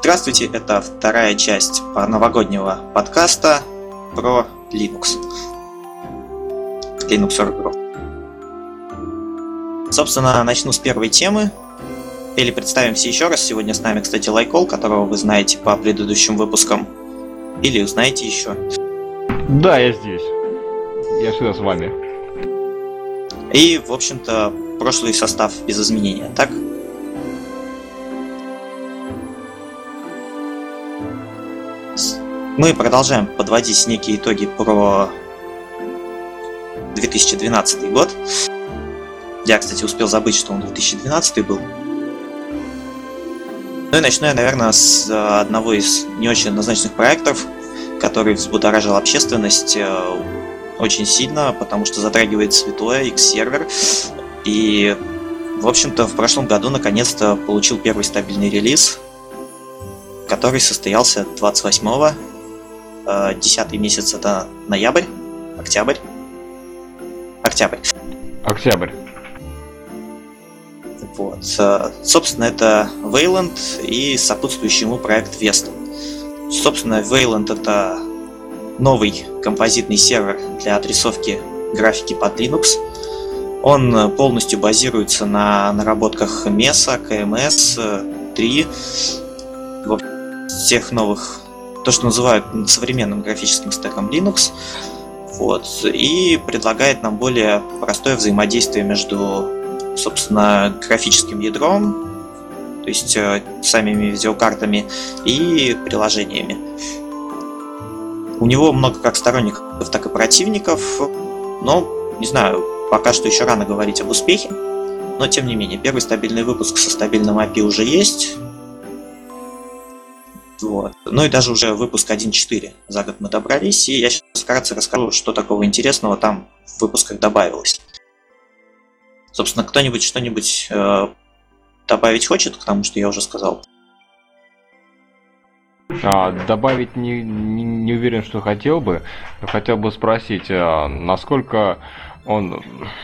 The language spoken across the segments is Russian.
Здравствуйте, это вторая часть новогоднего подкаста про Linux. Linux Org. Собственно, начну с первой темы. Или представимся еще раз. Сегодня с нами, кстати, Лайкол, которого вы знаете по предыдущим выпускам. Или узнаете еще. Да, я здесь. Я всегда с вами. И, в общем-то, прошлый состав без изменения, так? Мы продолжаем подводить некие итоги про 2012 год. Я, кстати, успел забыть, что он 2012 был. Ну и начну я, наверное, с одного из не очень однозначных проектов, который взбудоражил общественность очень сильно, потому что затрагивает святое X-сервер. И, в общем-то, в прошлом году наконец-то получил первый стабильный релиз, который состоялся 28-го. 10-й месяц это ноябрь, октябрь. Вот. Собственно, это Wayland и сопутствующий ему проект Weston. Собственно, Wayland это новый композитный сервер для отрисовки графики под Linux. Он полностью базируется на наработках MESA, KMS 3, всех новых, то, что называют современным графическим стеком Linux. Вот. И предлагает нам более простое взаимодействие между, собственно, графическим ядром, то есть самими видеокартами, и приложениями. У него много как сторонников, так и противников, но, не знаю, пока что еще рано говорить об успехе, но тем не менее, первый стабильный выпуск со стабильным API уже есть. Вот. Ну и даже уже выпуск 1.4 за год мы добрались, и я сейчас вкратце расскажу, что такого интересного там в выпусках добавилось. Собственно, кто-нибудь что-нибудь добавить хочет к тому, что я уже сказал? Добавить не уверен, что хотел бы. Но хотел бы спросить, насколько он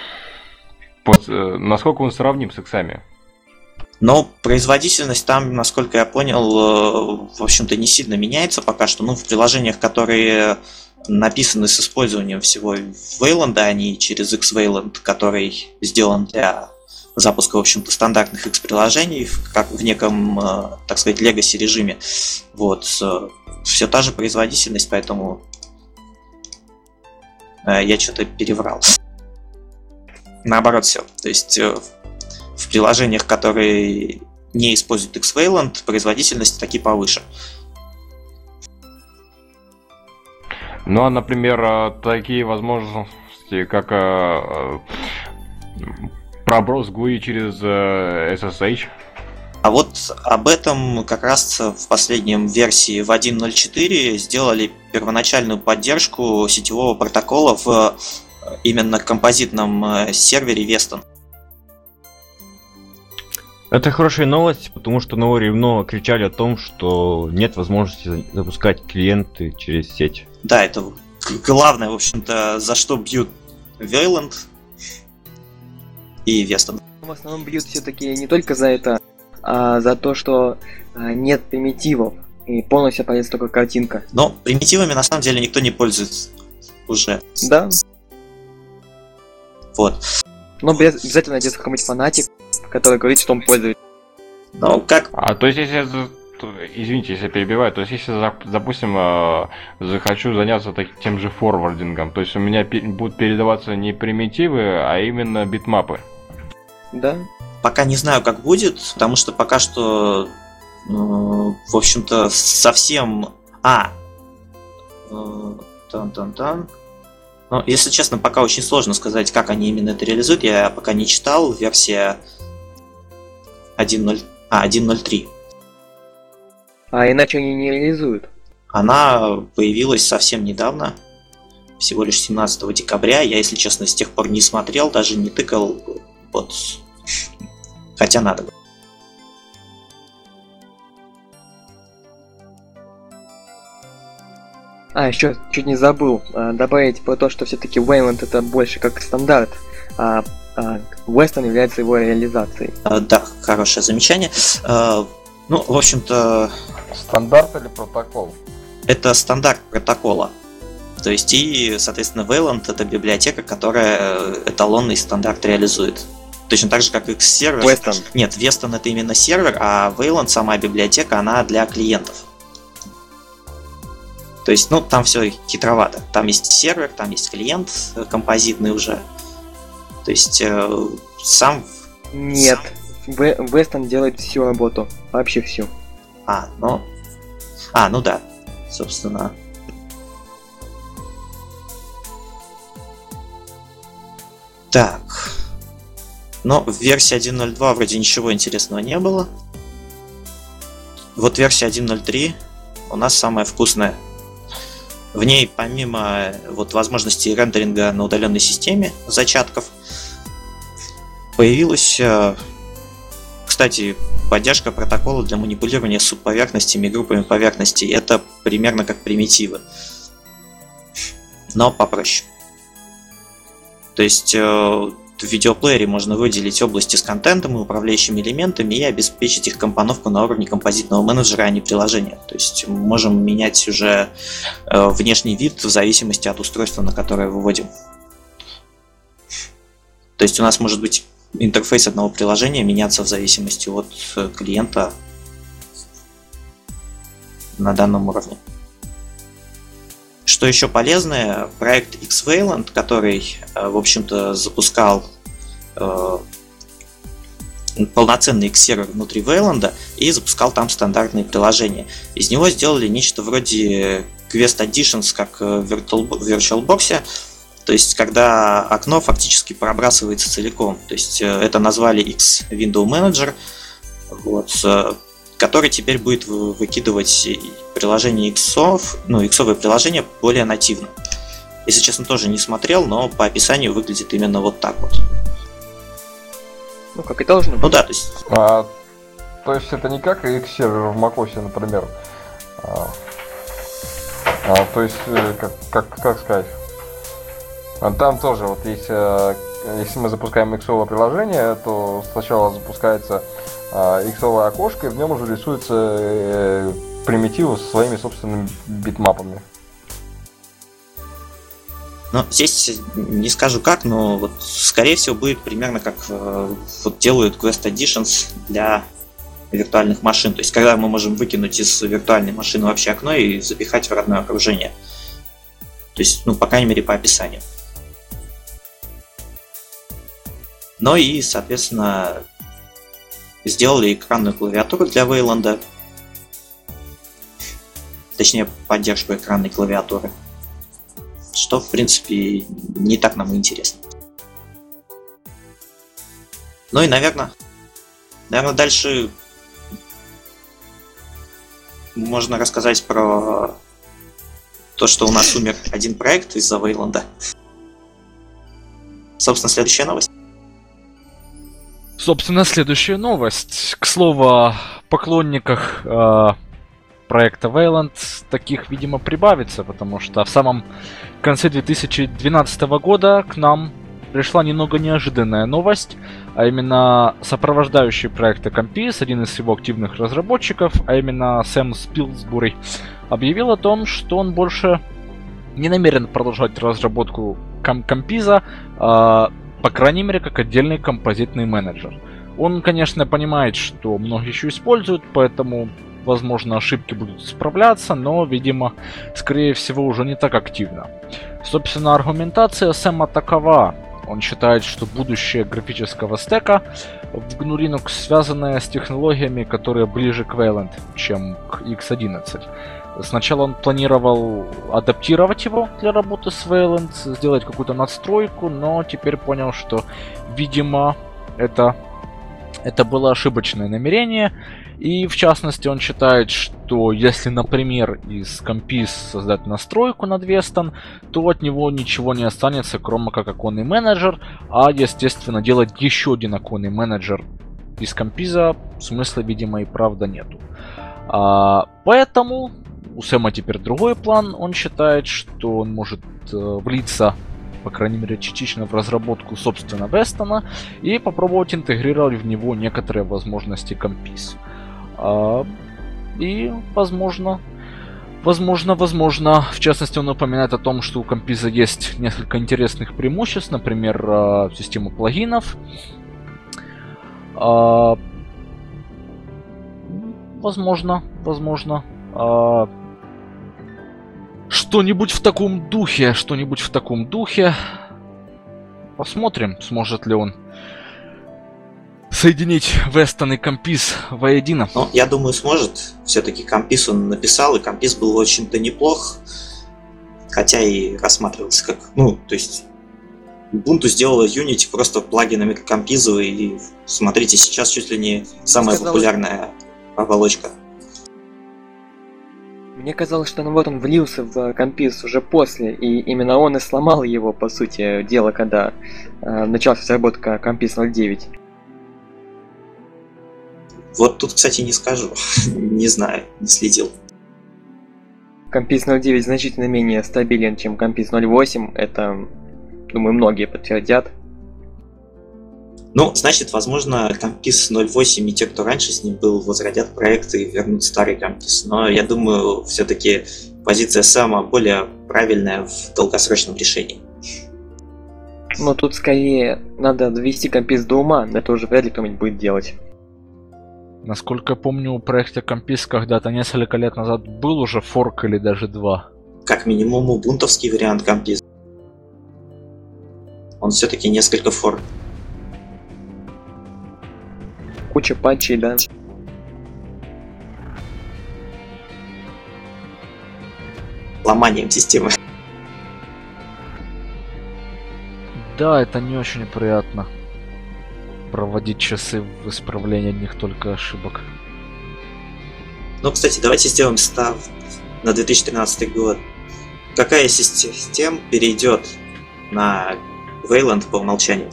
сравним с иксами? Но производительность там, насколько я понял, в общем-то не сильно меняется пока что. Ну, в приложениях, которые написаны с использованием всего Wayland, а не через X-Wayland, который сделан для запуска, в общем-то, стандартных X-приложений, как в неком, так сказать, legacy режиме. Вот. Все та же производительность, поэтому я что-то переврал. Наоборот, все. То есть в приложениях, которые не используют X-Wayland, производительность таки повыше. Ну, а, например, такие возможности, как проброс GUI через SSH? А вот об этом как раз в последнем версии в 1.0.4 сделали первоначальную поддержку сетевого протокола в именно композитном сервере Weston. Это хорошая новость, потому что на Оре много кричали о том, что нет возможности запускать клиенты через сеть. Да, это главное, в общем-то, за что бьют Wayland и Weston. В основном бьют все-таки не только за это, а за то, что нет примитивов и полностью появится только картинка. Но примитивами на самом деле никто не пользуется уже. Да. Вот. Но обязательно найдется какой-нибудь фанатик, который говорит, что он пользуется. Ну, как? То есть, извините, если я перебиваю, то есть, если, допустим, захочу заняться тем же форвардингом, то есть у меня будут передаваться не примитивы, а именно битмапы. Да. Пока не знаю, как будет, потому что пока что, в общем-то, совсем... Но, если честно, пока очень сложно сказать, как они именно это реализуют. Я пока не читал. Версия 1.0.3. А иначе они не реализуют? Она появилась совсем недавно. Всего лишь 17 декабря. Я, если честно, с тех пор не смотрел, даже не тыкал. Вот. Хотя надо бы. Еще чуть не забыл добавить про то, что все-таки Wayland это больше как стандарт, а Weston является его реализацией. Да, хорошее замечание. Ну, в общем-то, Стандарт или протокол? это стандарт протокола. То есть и, соответственно, Wayland — это библиотека, которая эталонный стандарт реализует. Точно так же, как X-сервер. Weston. Нет, Weston — это именно сервер, а Wayland, сама библиотека, она для клиентов. То есть, ну, там все хитровато. Там есть сервер, там есть клиент композитный уже. То есть, сам... Нет. Weston делает всю работу. Вообще всю. Ну да, собственно. Так. Но в версии 1.02 вроде ничего интересного не было. Вот версия 1.03 у нас самая вкусная. В ней помимо вот возможности рендеринга на удаленной системе зачатков появилась, кстати, поддержка протокола для манипулирования субповерхностями и группами поверхностей. Это примерно как примитивы, но попроще. То есть в видеоплеере можно выделить области с контентом и управляющими элементами и обеспечить их компоновку на уровне композитного менеджера, а не приложения. То есть мы можем менять уже внешний вид в зависимости от устройства, на которое выводим. То есть у нас может быть интерфейс одного приложения меняться в зависимости от клиента на данном уровне. Что еще полезное, проект X-Wayland, который, в общем-то, запускал полноценный X-сервер внутри Wayland и запускал там стандартные приложения. Из него сделали нечто вроде Quest Additions, как в VirtualBox, то есть когда окно фактически пробрасывается целиком. То есть это назвали X Window Manager, вот, который теперь будет выкидывать приложение иксов, иксовые приложения более нативно. Если честно, тоже не смотрел, но по описанию выглядит именно вот так вот. Ну, как и должно быть. Ну да, то есть... То есть это не как X-сервер в macOS, например. То есть, как сказать... Там тоже вот есть... Если мы запускаем иксовое приложение, то сначала запускается иксовое окошко, и в нем уже рисуется примитивы со своими собственными битмапами. Ну, здесь не скажу как, но вот скорее всего будет примерно как вот делают Quest Additions для виртуальных машин. То есть когда мы можем выкинуть из виртуальной машины вообще окно и запихать в родное окружение. То есть, по крайней мере, по описанию. Ну и, соответственно, сделали экранную клавиатуру для Wayland. Точнее, поддержку экранной клавиатуры. Что, в принципе, не так нам и интересно. Ну и, наверное, дальше можно рассказать про то, что у нас умер один проект из-за Wayland. Собственно, следующая новость. К слову, о поклонниках проекта Wayland таких, видимо, прибавится, потому что в самом конце 2012 года к нам пришла немного неожиданная новость, а именно сопровождающий проекта Compiz, один из его активных разработчиков, а именно Сэм Спилсбери, объявил о том, что он больше не намерен продолжать разработку Compiz, по крайней мере, как отдельный композитный менеджер. Он, конечно, понимает, что многие еще используют, поэтому, возможно, ошибки будут исправляться, но, видимо, скорее всего, уже не так активно. Собственно, аргументация Сэма такова. Он считает, что будущее графического стека в GNU Linux связано с технологиями, которые ближе к Wayland, чем к X11. Сначала он планировал адаптировать его для работы с Wayland, сделать какую-то надстройку, но теперь понял, что, видимо, это было ошибочное намерение. И, в частности, он считает, что если, например, из Compiz создать настройку над Weston, то от него ничего не останется, кроме как оконный менеджер, а, естественно, делать еще один оконный менеджер из Compiz смысла, видимо, и правда нету. Поэтому у Сэма теперь другой план. Он считает, что он может влиться, по крайней мере, частично в разработку собственно Weston и попробовать интегрировать в него некоторые возможности Compiz. И, возможно, в частности, он упоминает о том, что у компиза есть несколько интересных преимуществ, например, система плагинов. Возможно, что-нибудь в таком духе. Посмотрим, сможет ли он соединить Weston и компиз воедино. Ну, я думаю, сможет. Все-таки компиз он написал, и компиз был очень-то неплох. Хотя и рассматривался как... Ну, то есть... Ubuntu сделала Unity просто плагинами к компизу, и смотрите, сейчас чуть ли не самая популярная оболочка. Мне казалось, что он влился в компиз уже после, и именно он и сломал его, по сути дела, когда началась разработка компиз 0.9. Вот тут, кстати, не скажу. Не знаю, не следил. Компиз 0.9 значительно менее стабилен, чем компиз 0.8. Это, думаю, многие подтвердят. Ну, значит, возможно, компиз 0.8 и те, кто раньше с ним был, возродят проект и вернут старый компиз. Но я думаю, все-таки позиция Сэма более правильная в долгосрочном решении. Но тут скорее надо довести компиз до ума, это уже вряд ли кто-нибудь будет делать. Насколько я помню, у проекта компиз когда-то несколько лет назад был уже форк или даже два. Как минимум, убунтовский вариант компиза. Он все-таки несколько фор. Куча патчей, да. Ломанием системы. Да, это не очень приятно. Проводить часы в исправлении одних только ошибок. Ну, кстати, давайте сделаем став на 2013 год. Какая из систем перейдет на Wayland по умолчанию?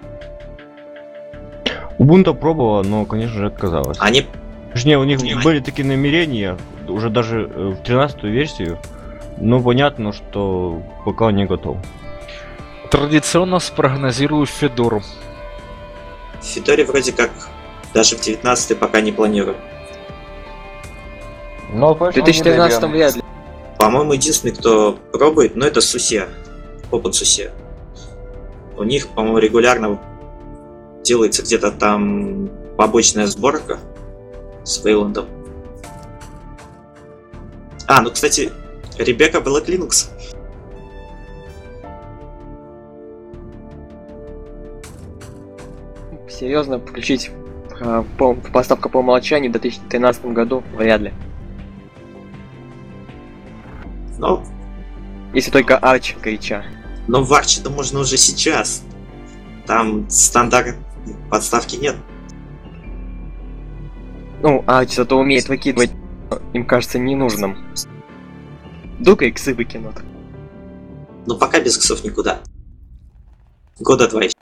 Ubuntu пробовала, но, конечно же, отказалась. Они... Точнее, у них были такие намерения, уже даже в 13-ю версию, но понятно, что пока он не готов. Традиционно спрогнозирую Федору. В Федоре вроде как даже в 19-й пока не планирую. Но в 2013 вряд ли. По-моему, единственный, кто пробует, ну это SUSE. OpenSUSE. У них, по-моему, регулярно делается где-то там побочная сборка с Wayland. Ну, кстати, Ребекка Black Linux. Серьезно, включить поставку по умолчанию в 2013 году вряд ли. Ну, если только Arch горяча. Но в Arch-то можно уже сейчас. Там стандарт подставки нет. Ну, Arch зато умеет выкидывать, им кажется, ненужным. Вдруг иксы выкинут. Но пока без иксов никуда. Года 2 еще.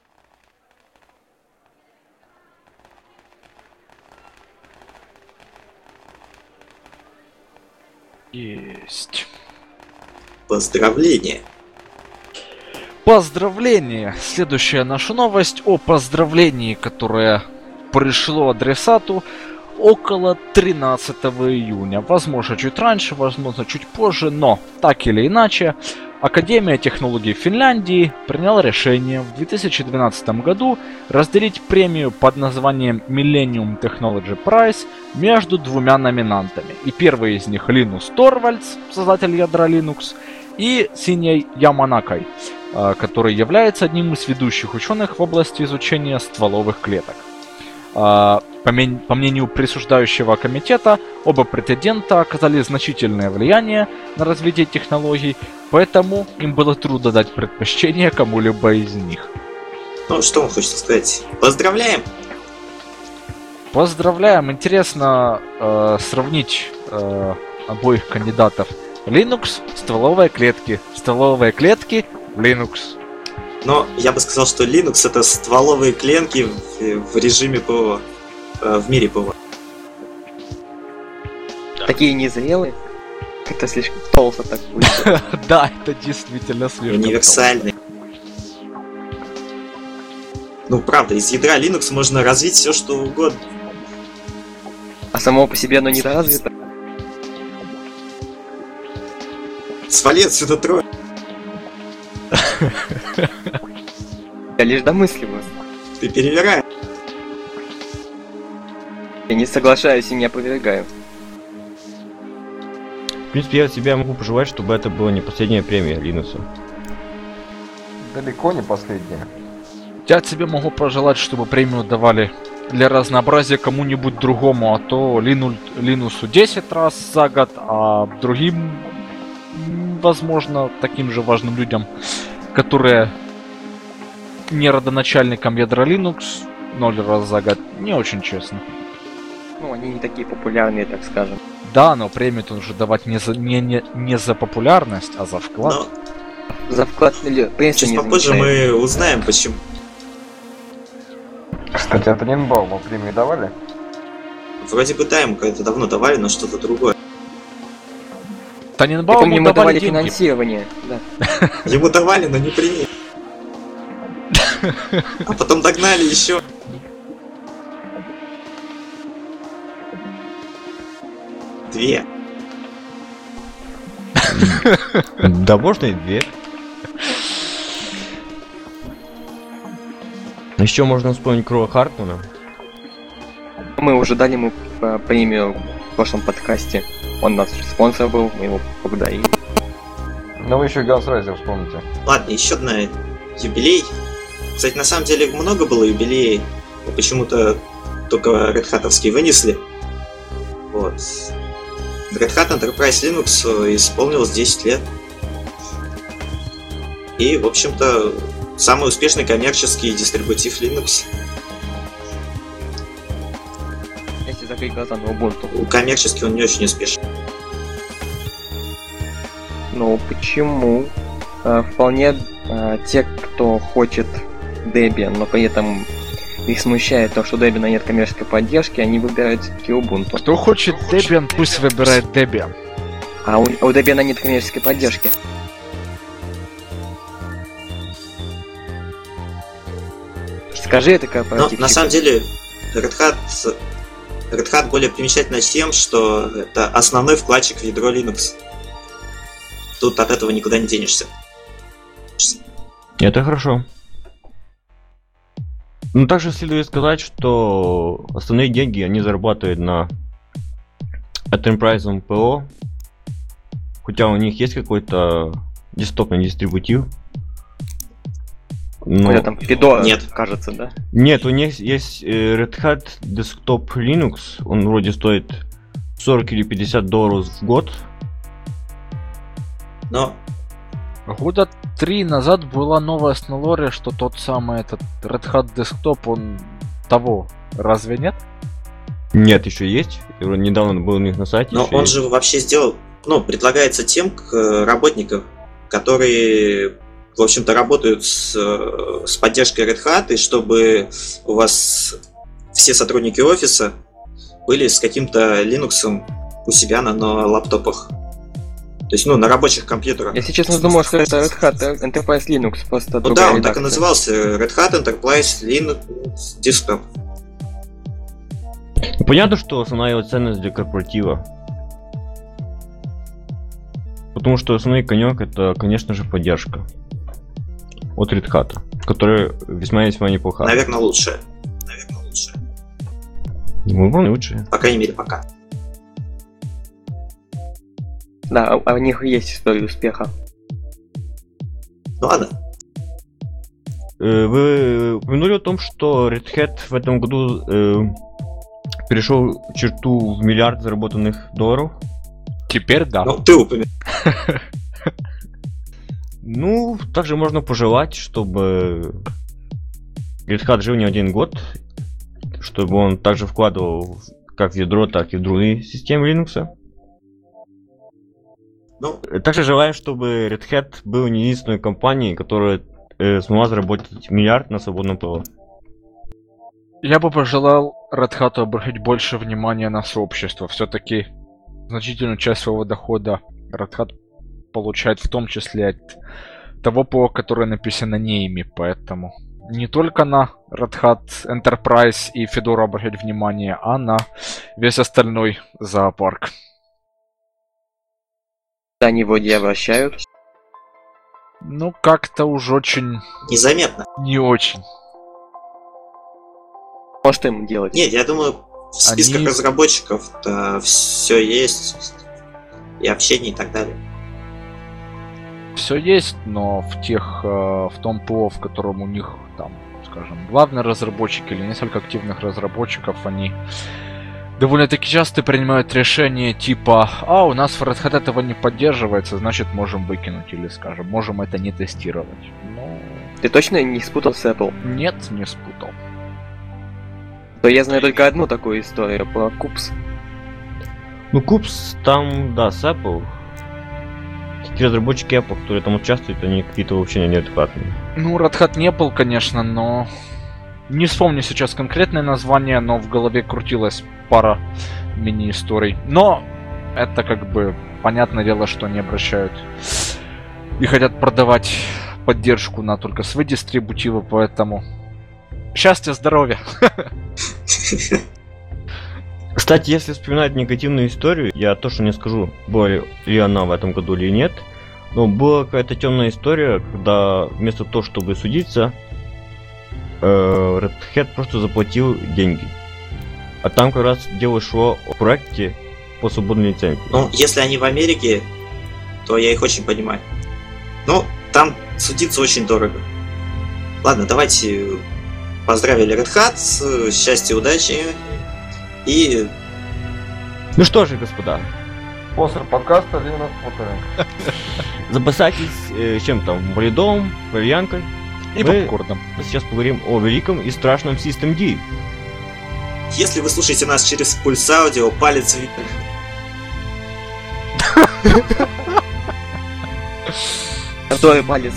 Есть. Поздравления. Поздравления! Следующая наша новость о поздравлении, которое пришло адресату около 13 июня. Возможно, чуть раньше, возможно, чуть позже, но так или иначе, Академия технологий Финляндии приняла решение в 2012 году разделить премию под названием Millennium Technology Prize между двумя номинантами. И первый из них Линус Торвальдс, создатель ядра Linux, и Синей Яманакой, который является одним из ведущих ученых в области изучения стволовых клеток. По мнению присуждающего комитета, оба претендента оказали значительное влияние на развитие технологий, поэтому им было трудно дать предпочтение кому-либо из них. Ну, что вам хочется сказать? Поздравляем! Поздравляем! Интересно сравнить обоих кандидатов. Linux, стволовые клетки. Стволовые клетки, Linux. Но я бы сказал, что Linux это стволовые клетки в режиме ПВО. В мире ПВО. Такие незрелые. Это слишком толсто так будет. Да, это действительно слишком универсальный. Ну правда, из ядра Linux можно развить все что угодно. само по себе оно недоразвито. Свали отсюда, Трой. Я лишь домысливаю. Ты перевираешь. Я не соглашаюсь и не опровергаю. В принципе, я от себя могу пожелать, чтобы это была не последняя премия Линусу. Далеко не последняя. Я тебе могу пожелать, чтобы премию давали для разнообразия кому-нибудь другому, а то Линусу 10 раз за год, а другим, возможно, таким же важным людям, которые не родоначальникам ядра Linux, 0 раз за год, не очень честно. Ну, они не такие популярные, так скажем. Да, но премию нужно давать не за популярность, а за вклад. Но За вклад или пресса чуть не попозже замечает. мы узнаем, почему. Кстати, а Тененбауму премию давали? Вроде бы да, ему когда-то давно давали, но что-то другое. Я Таненбауму помню, мы давали деньги. финансирование. Да. Ему давали, но не приняли. А потом догнали еще. Две. Да, можно и 2. Еще можно вспомнить Кроа Хартмана. Мы уже дали ему премию в прошлом подкасте. Он наш спонсор был, мы его благодарили. Ну вы еще Ганс Райзер вспомните. Ладно, еще одна юбилей. Кстати, на самом деле много было юбилеев. Но почему-то только Red Hat'овские вынесли. Вот. Red Hat Enterprise Linux исполнилось 10 лет. И, в общем-то, самый успешный коммерческий дистрибутив Linux. Если закрыть глаза на Ubuntu. Коммерчески он не очень успешен. Ну, почему? Вполне те, кто хочет Debian, но при этом их смущает то, что у Debian нет коммерческой поддержки, они выбирают все-таки Ubuntu. Кто хочет Debian, пусть выбирает Debian. А у Debian нет коммерческой поддержки. Скажи это Но корпоративщику. на самом деле Red Hat более примечательна тем, что это основной вкладчик в ядро Linux. Тут от этого никуда не денешься. Это хорошо. Ну, также следует сказать, что основные деньги они зарабатывают на Enterprise ПО. Хотя у них есть какой-то десктопный дистрибутив. Но... Какой-то там Fedora, Нет. кажется, да? Нет, у них есть Red Hat Desktop Linux. Он вроде стоит 40 или 50 долларов в год. Но Года 3 назад была новость на лоре, что тот самый этот Red Hat Desktop, он того, разве нет? Нет, еще есть. Недавно был у них на сайте. Но еще он есть. же вообще сделал, предлагается тем работникам, которые, в общем-то, работают с поддержкой Red Hat, и чтобы у вас все сотрудники офиса были с каким-то Linux у себя на лаптопах. То есть, на рабочих компьютерах. Если честно, думал, что это Red Hat Enterprise Linux, просто Ну другая да, он так и редакция. назывался, Red Hat Enterprise Linux Desktop. Ну, понятно, что основная его ценность для корпоратива. Потому что основной конек это, конечно же, поддержка от Red Hat, которая весьма-весьма неплоха. Наверное, лучшее. Возможно, лучше. По крайней мере, пока. Да, у них есть история успеха. Ну ладно. Вы упомянули о том, что Red Hat в этом году перешел черту в миллиард заработанных долларов. Теперь да. Ну, ты упомянул. Ну, также можно пожелать, чтобы Red Hat жил не один год, чтобы он также вкладывал как в ядро, так и в другие системы Linux. Ну, Также желаем, чтобы Red Hat был не единственной компанией, которая смогла заработать миллиард на свободном ПО. Я бы пожелал Red Hat обратить больше внимания на сообщество. Все-таки значительную часть своего дохода Red Hat получает в том числе от того ПО, которое написано не ими, поэтому не только на Red Hat Enterprise и Fedora обращать внимание, а на весь остальной зоопарк. Они вроде обращают. Ну, как-то уж очень... Незаметно. Не очень. Может им делать? Нет, я думаю, в списках Они- разработчиков-то все есть. И общение и так далее. Все есть, но в том ПО, в котором у них там, скажем, главный разработчик или несколько активных разработчиков, они довольно-таки часто принимают решение типа: а, у нас в Red Hat этого не поддерживается, значит можем выкинуть, или, скажем, можем это не тестировать. Ну, Ты точно не спутал с Apple? нет, не спутал. То я знаю только одну такую историю про Купс. Ну, Купс там, да, с Apple. Такие разработчики Apple, которые там участвуют, они какие-то вообще неадекватные. Ну, Red Hat не был, конечно, но... Не вспомню сейчас конкретное название, но в голове крутилась пара мини-историй. Но это как бы понятное дело, что они обращают и хотят продавать поддержку на только свои дистрибутивы, поэтому... Счастья, здоровья! Кстати, если вспоминать негативную историю, я точно не скажу, была ли она в этом году или нет, но была какая-то темная история, когда вместо того, чтобы судиться, Red Hat просто заплатил деньги. А там как раз дело шло о проекте по свободной лицензии. Ну, если они в Америке, то я их очень понимаю. Ну, там судиться очень дорого. Ладно, давайте поздравили Red Hat, счастья, удачи. И Ну что же, господа, Спонсор подкаста Linux Tutoring. запасайтесь чем там, болидом, валерьянкой. И Мы попкорном. сейчас поговорим о великом и страшном System D. если вы слушаете нас через пульс аудио, палец вверх. Который палец.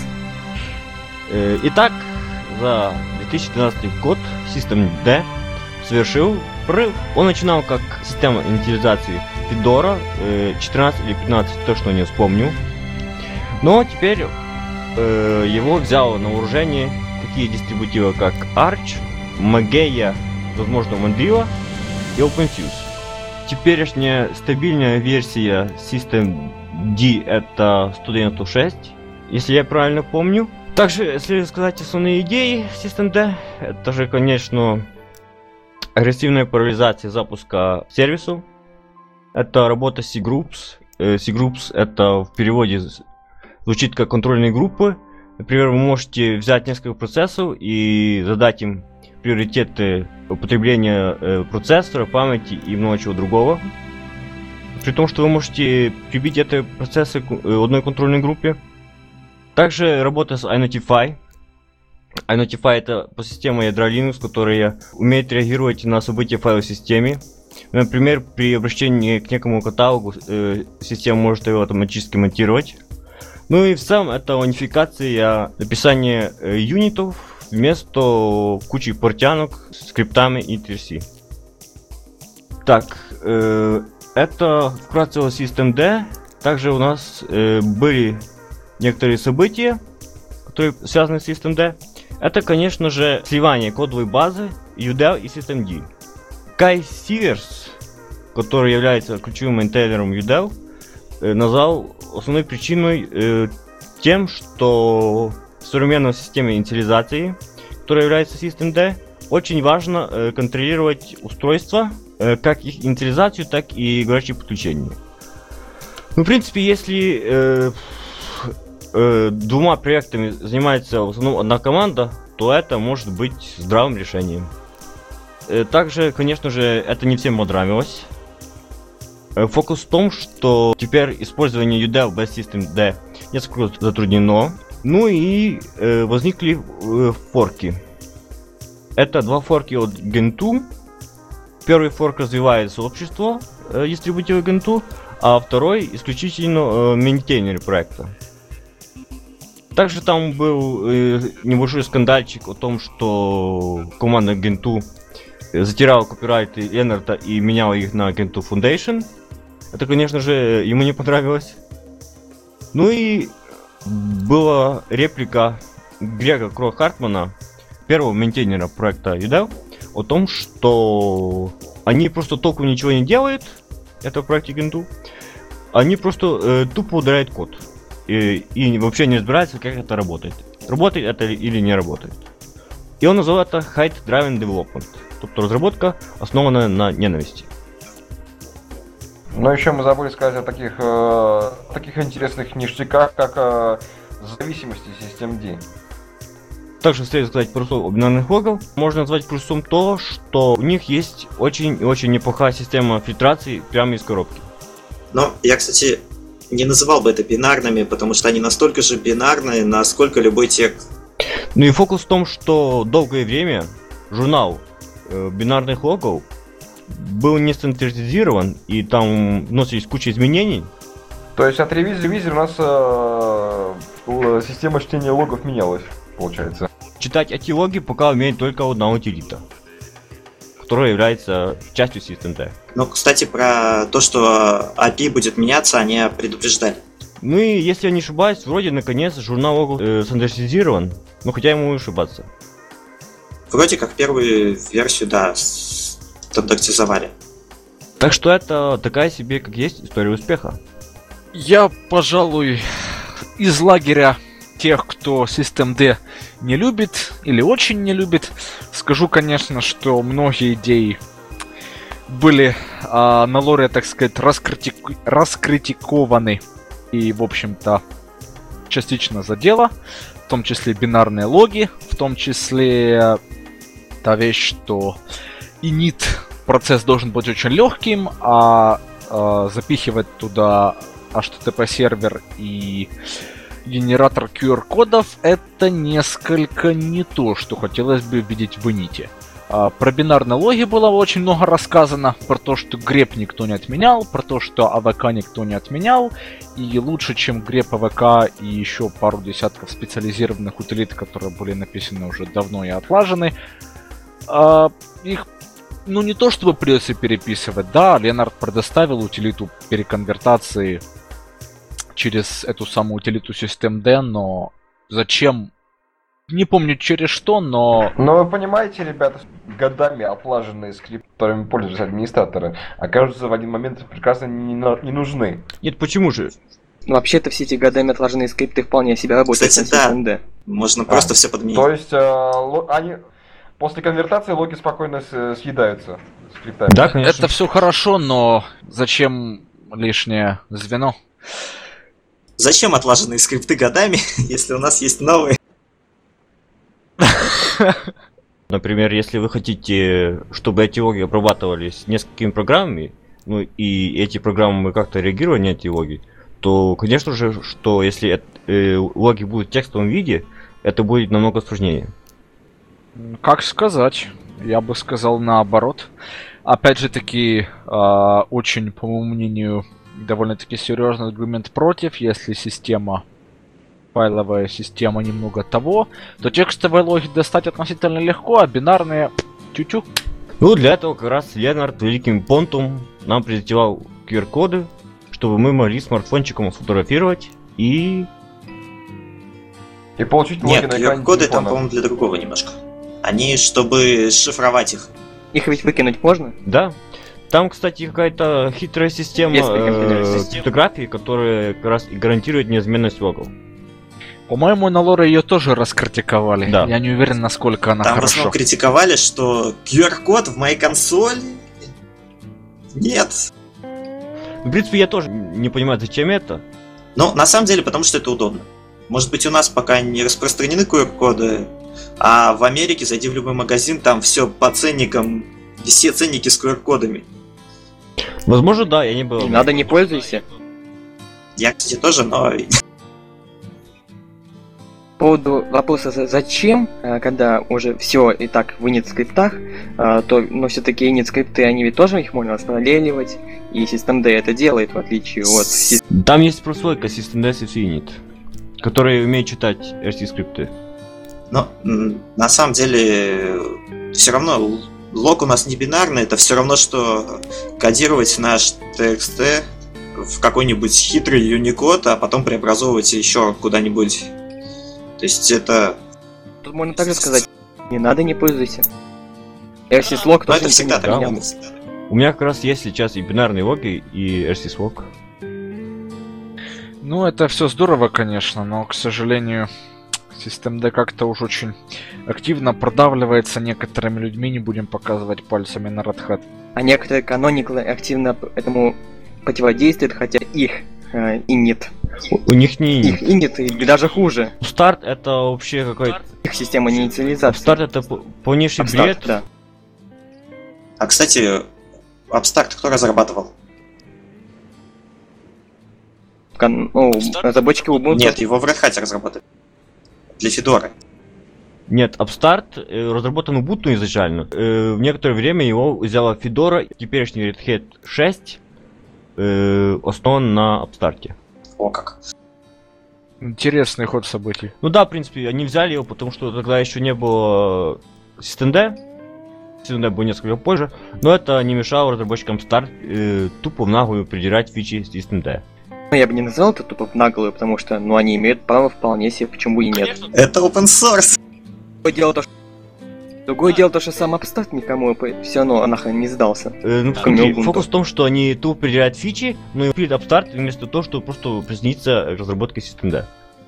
Итак, за 2012 год System D совершил прорыв. Он начинал как система инициализации Fedora 14 или 15, точно не вспомню. Но теперь его взяло на вооружение такие дистрибутивы, как Arch, Mageia, возможно, Mandriva и OpenFuse. Теперешняя стабильная версия System D это 196, если я правильно помню. Также, если сказать основные идеи System D, это же, конечно, агрессивная параллелизация запуска сервису. Это работа с C-Groups. C-Groups это в переводе звучит как контрольные группы. Например, вы можете взять несколько процессов и задать им приоритеты употребления процессора, памяти и много чего другого. При том, что вы можете прибить эти процессы к одной контрольной группе. Также работа с iNotify. iNotify это подсистема ядра Linux, которая умеет реагировать на события в файловой системе. Например, при обращении к некому каталогу система может его автоматически монтировать. Ну и в целом это унификация написания юнитов вместо кучи портянок, скриптами и TRC. Так, это вкратце о System D. Также у нас были некоторые события, которые связаны с System D. Это, конечно же, сливание кодовой базы UDEL и System D. Кай Сиверс, который является ключевым мейнтейнером UDEL, назвал основной причиной тем, что в современной системе инициализации, которая является System D, очень важно контролировать устройства, как их инициализацию, так и горячее подключение. Ну, в принципе, если двумя проектами занимается в основном одна команда, то это может быть здравым решением. Также, конечно же, это не всем понравилось. Фокус в том, что теперь использование UDEL без System D несколько затруднено. Ну и возникли форки. Это два форки от Gentoo. Первый форк развивает сообщество дистрибутива Gentoo, а второй исключительно мейнтейнер проекта. Также там был небольшой скандальчик о том, что команда Gentoo затирала копирайты Ленарта и меняла их на Gentoo Foundation. Это, конечно же, ему не понравилось. Ну и была реплика Грега Кро-Хартмана, первого мейнтейнера проекта UDEV о том, что они просто толком ничего не делают, это в проекте Gentoo, они просто тупо удаляют код. И вообще не разбираются, как это работает. Работает это или не работает. И он называл это Hate Driven Development. Тобто разработка, основанная на ненависти. Но еще мы забыли сказать о таких интересных ништяках, как зависимости систем D. Также следует сказать плюсом у бинарных логов. Можно назвать плюсом то, что у них есть очень и очень неплохая система фильтрации прямо из коробки. Но я, кстати, не называл бы это бинарными, потому что они настолько же бинарные, насколько любой текст. Ну и фокус в том, что долгое время журнал бинарных логов был не стандартизирован, и там вносились куча изменений. То есть от ревизии у нас система чтения логов менялась, получается. Читать эти логи пока умеет только одна утилита, которая является частью Systemd. Ну, кстати, про то, что API будет меняться, они предупреждали. Ну и если я не ошибаюсь, вроде наконец журнал логов стандартизирован, но хотя ему ошибаться. Вроде как первую версию, да, стандартизовали. Так что это такая себе, как есть, история успеха. Я, пожалуй, из лагеря тех, кто Systemd не любит или очень не любит, скажу, конечно, что многие идеи были на лоре, так сказать, раскритикованы и, в общем-то, частично за дело, в том числе бинарные логи, в том числе та вещь, что init процесс должен быть очень легким, а запихивать туда HTTP сервер и генератор QR-кодов это несколько не то, что хотелось бы видеть в init. Про бинарные логи было очень много рассказано, про то, что grep никто не отменял, про то, что AWK никто не отменял, и лучше, чем grep, AWK и еще пару десятков специализированных утилит, которые были написаны уже давно и отлажены, их, ну, не то чтобы придется переписывать, да, Ленард предоставил утилиту переконвертации через эту самую утилиту Systemd, но зачем? Не помню через что, но... Но вы понимаете, ребята, годами отлаженные скрипты, которыми пользуются администраторы, окажутся в один момент прекрасно не нужны. Нет, почему же? Ну, вообще-то все эти годами отлаженные скрипты вполне себе работают, кстати, на да. Systemd. Можно просто все подменить. То есть они после конвертации логи спокойно съедаются скриптами. Да, конечно. Это все хорошо, но зачем лишнее звено? Зачем отлаженные скрипты годами, если у нас есть новые? Например, если вы хотите, чтобы эти логи обрабатывались несколькими программами, ну и эти программы как-то реагировали на эти логи, то, конечно же, что если логи будут в текстовом виде, это будет намного сложнее. Как сказать? Я бы сказал наоборот. Опять же таки, очень, по моему мнению, довольно-таки серьезный аргумент против, если файловая система немного того, то текстовые логи достать относительно легко, а бинарные тю-тю. Ну, для этого как раз Ленард великим понтом нам презентовал QR-коды, чтобы мы могли смартфончиком сфотографировать и получить логи Нет, на экране QR-коды там, телефона. по-моему, для другого немножко. Они, чтобы шифровать их. Их ведь выкинуть можно? да. Там, кстати, какая-то хитрая система Есть такая хитрая система. фотографий, которая как раз и гарантирует неизменность логов. По-моему, на лоре ее тоже раскритиковали. Да. Я не уверен, насколько она Там в хорошо. основном критиковали, что QR-код в моей консоли... Нет. В принципе, я тоже не понимаю, зачем это. Ну, на самом деле, потому что это удобно. Может быть, у нас пока не распространены QR-коды, а в Америке зайди в любой магазин, там все по ценникам, все ценники с QR-кодами. Возможно, да, я не был. Не надо, не пользуйся. Я, кстати, тоже, но... По поводу вопроса зачем, когда уже все и так в init скриптах, но все-таки init скрипты, они ведь тоже их можно распараллеливать, и Systemd это делает, в отличие от... Там есть прослойка Systemd Init, которая умеет читать RC скрипты. Но на самом деле все равно лог у нас не бинарный, это все равно, что кодировать наш TXT в какой-нибудь хитрый Unicode, а потом преобразовывать еще куда-нибудь. То есть это... Тут можно также сказать, Не надо, не пользуйся. RC-слог Но тоже это всегда никто так. не Ну, отменял. У меня как раз есть сейчас и бинарные логи, и RC-слог. Ну, это все здорово, конечно, но, к сожалению, Systemd как-то уж очень активно продавливается некоторыми людьми, не будем показывать пальцами на Red Hat. А некоторые канониклы активно этому противодействуют, хотя их инит. У них не Их инит и даже хуже. Старт это вообще какой-то... Их система инициализации. Старт это полнейший бред. Upstart, да. А, кстати, Upstart кто разрабатывал? Разработчики Ubuntu. Нет, его в Red Hat разработали. Для Федоры. Нет, Upstart разработан Ubuntu изначально. В некоторое время его взяла Fedora. Теперешний Red Hat 6 основан на Upstart. О, как. Интересный ход событий. Ну да, в принципе, они взяли его, потому что тогда еще не было Systemd. Systemd был несколько позже. Но это не мешало разработчикам Upstart тупо в наглую придирать фичи Systemd. Ну, я бы не назвал это тупо в наглую, потому что, они имеют право вполне себе, почему и нет. Это open source. Другое дело то, что сам Upstart никому все равно нахрен не сдался. Смотри, Ubuntu. фокус в том, что они тупо придирают фичи, но и пилят Upstart вместо того, чтобы просто присоединиться к разработке Systemd.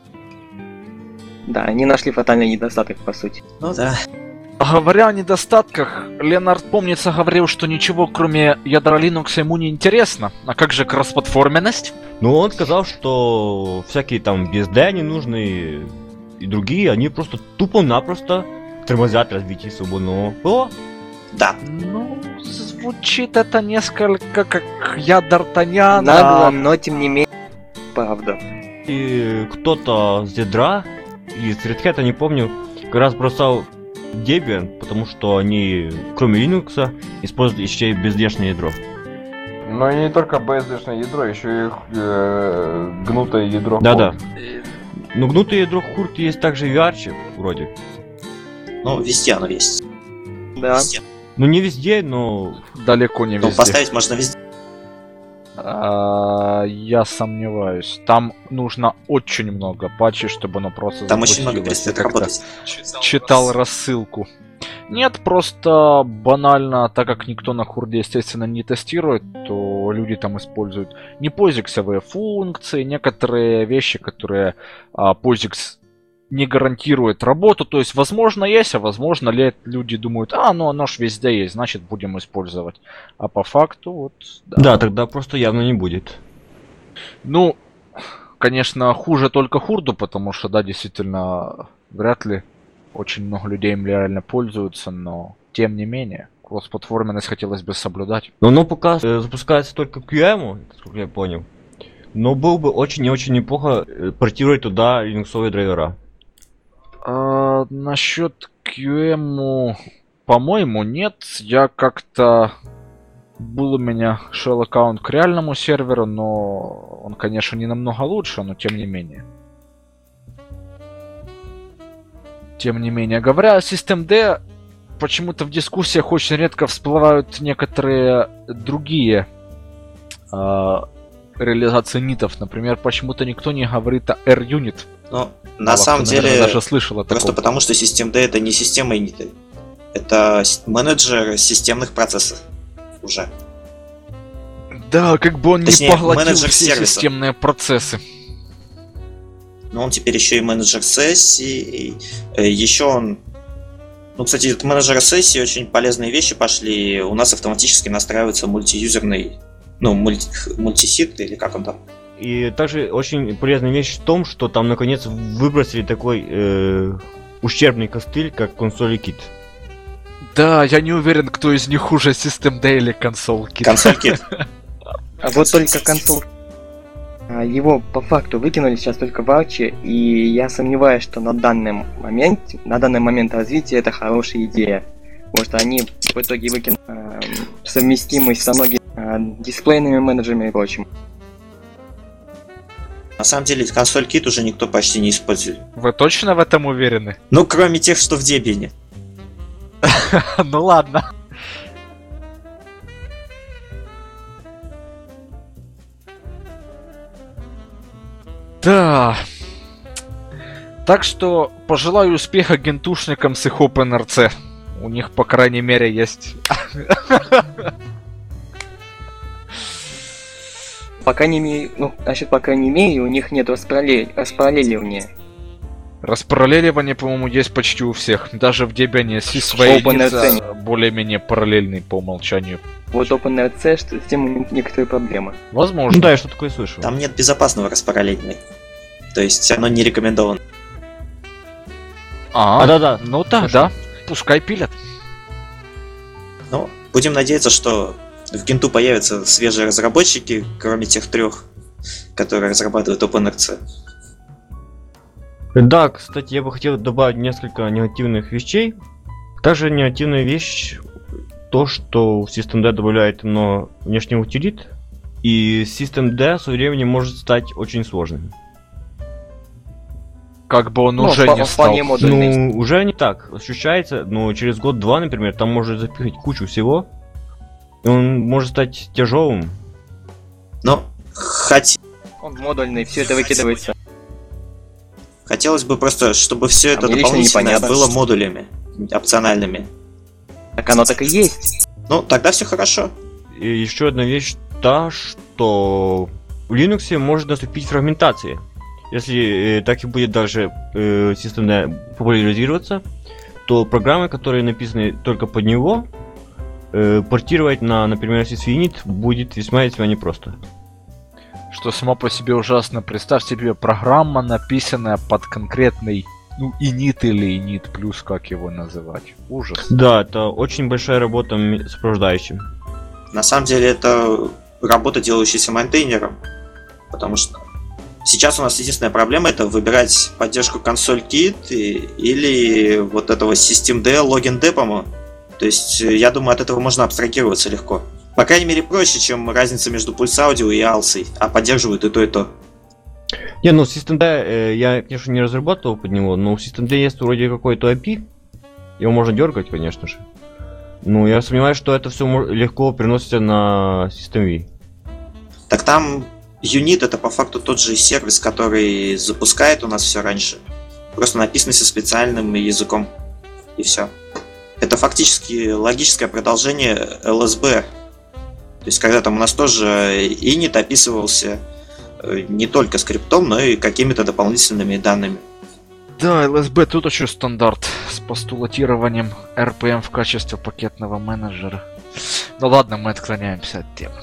Да, они нашли фатальный недостаток, по сути. Ну да. Говоря о недостатках, Ленард, помнится, говорил, что ничего кроме ядра Linux ему не интересно. А как же кроссплатформенность? Но он сказал, что всякие там BSD ненужные и другие, они просто тупо-напросто тормозят развитие свободного ПО. Да. Ну, звучит это несколько как я Д'Артаньян. Нагло, но тем не менее, правда. И кто-то с ядра, из Red Hat, не помню, как раз бросал Debian, потому что они, кроме Linux, используют еще и бездешное ядро. Но и не только BSD-шное ядро, еще и гнутое ядро. Да-да. Но гнутое ядро Хурт есть также и в Arch, вроде. Ну, везде оно есть. Да. Везде. Ну не везде, но... Далеко не Ну, везде. поставить можно везде. Я сомневаюсь. Там нужно очень много патчей, чтобы оно просто Там очень много запустилось. перестает Я как-то работать. читал рассылку. Нет, просто банально, так как никто на хурде, естественно, не тестирует, то люди там используют не POSIX-овые функции, некоторые вещи, которые POSIX не гарантирует работу. То есть, возможно, есть, а возможно, люди думают, ну оно ж везде есть, значит, будем использовать. А по факту, вот, да. Да, тогда просто явно не будет. Ну, конечно, хуже только хурду, потому что, да, действительно, вряд ли очень много людей им реально пользуются, но тем не менее, кроссплатформенность хотелось бы соблюдать. Но оно пока запускается только QEMU, как я понял. Но было бы очень и очень неплохо портировать туда линуксовые драйвера. Насчет QEMU, по-моему, нет. Я как-то... Был у меня shell аккаунт к реальному серверу, но он, конечно, не намного лучше, но тем не менее. Тем не менее, говоря о Systemd, почему-то в дискуссиях очень редко всплывают некоторые другие реализации нитов. Например, почему-то никто не говорит о R-Unit. Ну, на самом деле, наверное, даже слышал о просто таком. потому, что Systemd это не система Init. Это менеджер системных процессов уже. Да, как бы он Точнее, не поглотил менеджер все сервиса. системные процессы. Но он теперь еще и менеджер сессий. Еще он... Ну, кстати, от менеджера сессии очень полезные вещи пошли. У нас автоматически настраивается мультиюзерный... Ну, мультисит, или как он там? И также очень полезная вещь в том, что там наконец выбросили такой ущербный костыль, как консоль Kit. Да, я не уверен, кто из них хуже, Systemd или консолки. Консоль Kit. А вот только консоль. Его по факту выкинули сейчас только в Arch, и я сомневаюсь, что на данный момент развития это хорошая идея. Потому что они в итоге выкинут совместимость со многими дисплейными менеджерами и прочим. На самом деле, консоль Kit уже никто почти не использует. Вы точно в этом уверены? Ну, кроме тех, что в Debian. Ну ладно. Да. Так что пожелаю успеха гентушникам с их OpenRC. У них, по крайней мере, есть... Пока не имею... Ну, значит, пока не имею, у них нет распараллеливания. Распараллеливание, по-моему, есть почти у всех. Даже в Debian SysWay OpenRC более-менее параллельный по умолчанию. Вот OpenRC, что с тем некоторые проблемы. Возможно. Ну да, я что такое слышал. Там нет безопасного распараллеливания. То есть оно не рекомендовано. Да-да. Ну тогда, пускай пилят. Ну, будем надеяться, что в Генту появятся свежие разработчики, кроме тех 3, которые разрабатывают OpenRC. Да, кстати, я бы хотел добавить несколько негативных вещей. Также негативная вещь то, что в Systemd добавляет много внешних утилит, и Systemd со временем может стать очень сложным. Как бы он уже не стал. Ну, уже не так ощущается, но через год-два, например, там может запихать кучу всего, и он может стать тяжелым. Но Он модульный, все это выкидывается. хотелось бы просто, чтобы все это мне лично дополнительно непонятно. было модулями, опциональными. Так оно так и есть. Ну, тогда все хорошо. И еще одна вещь та, что в Linux может наступить фрагментация. Если так и будет дальше Systemd популяризироваться, то программы, которые написаны только под него, портировать на, например, SysUnit будет весьма непросто. Что само по себе ужасно. Представь себе программа, написанная под конкретный, ну, init или init плюс, как его называть. Ужас. Да, это очень большая работа сопровождающим. На самом деле это работа, делающаяся мейнтейнером, потому что сейчас у нас единственная проблема — это выбирать поддержку ConsoleKit или вот этого Systemd, LoginD, по-моему. То есть, я думаю, от этого можно абстрагироваться легко. По крайней мере, проще, чем разница между Pulse Audio и ALSA, а поддерживают и то, и то. Не, ну Systemd я, конечно, не разрабатывал под него, но у Systemd есть вроде какой-то API. Его можно дергать, конечно же. Ну, я сомневаюсь, что это все легко переносится на System-V. Так там Unit — это по факту тот же сервис, который запускает у нас все раньше. Просто написано со специальным языком. И все. Это фактически логическое продолжение LSB. То есть, когда там у нас тоже init описывался не только скриптом, но и какими-то дополнительными данными. Да, LSB тут еще стандарт с постулатированием RPM в качестве пакетного менеджера. Ну ладно, мы отклоняемся от темы.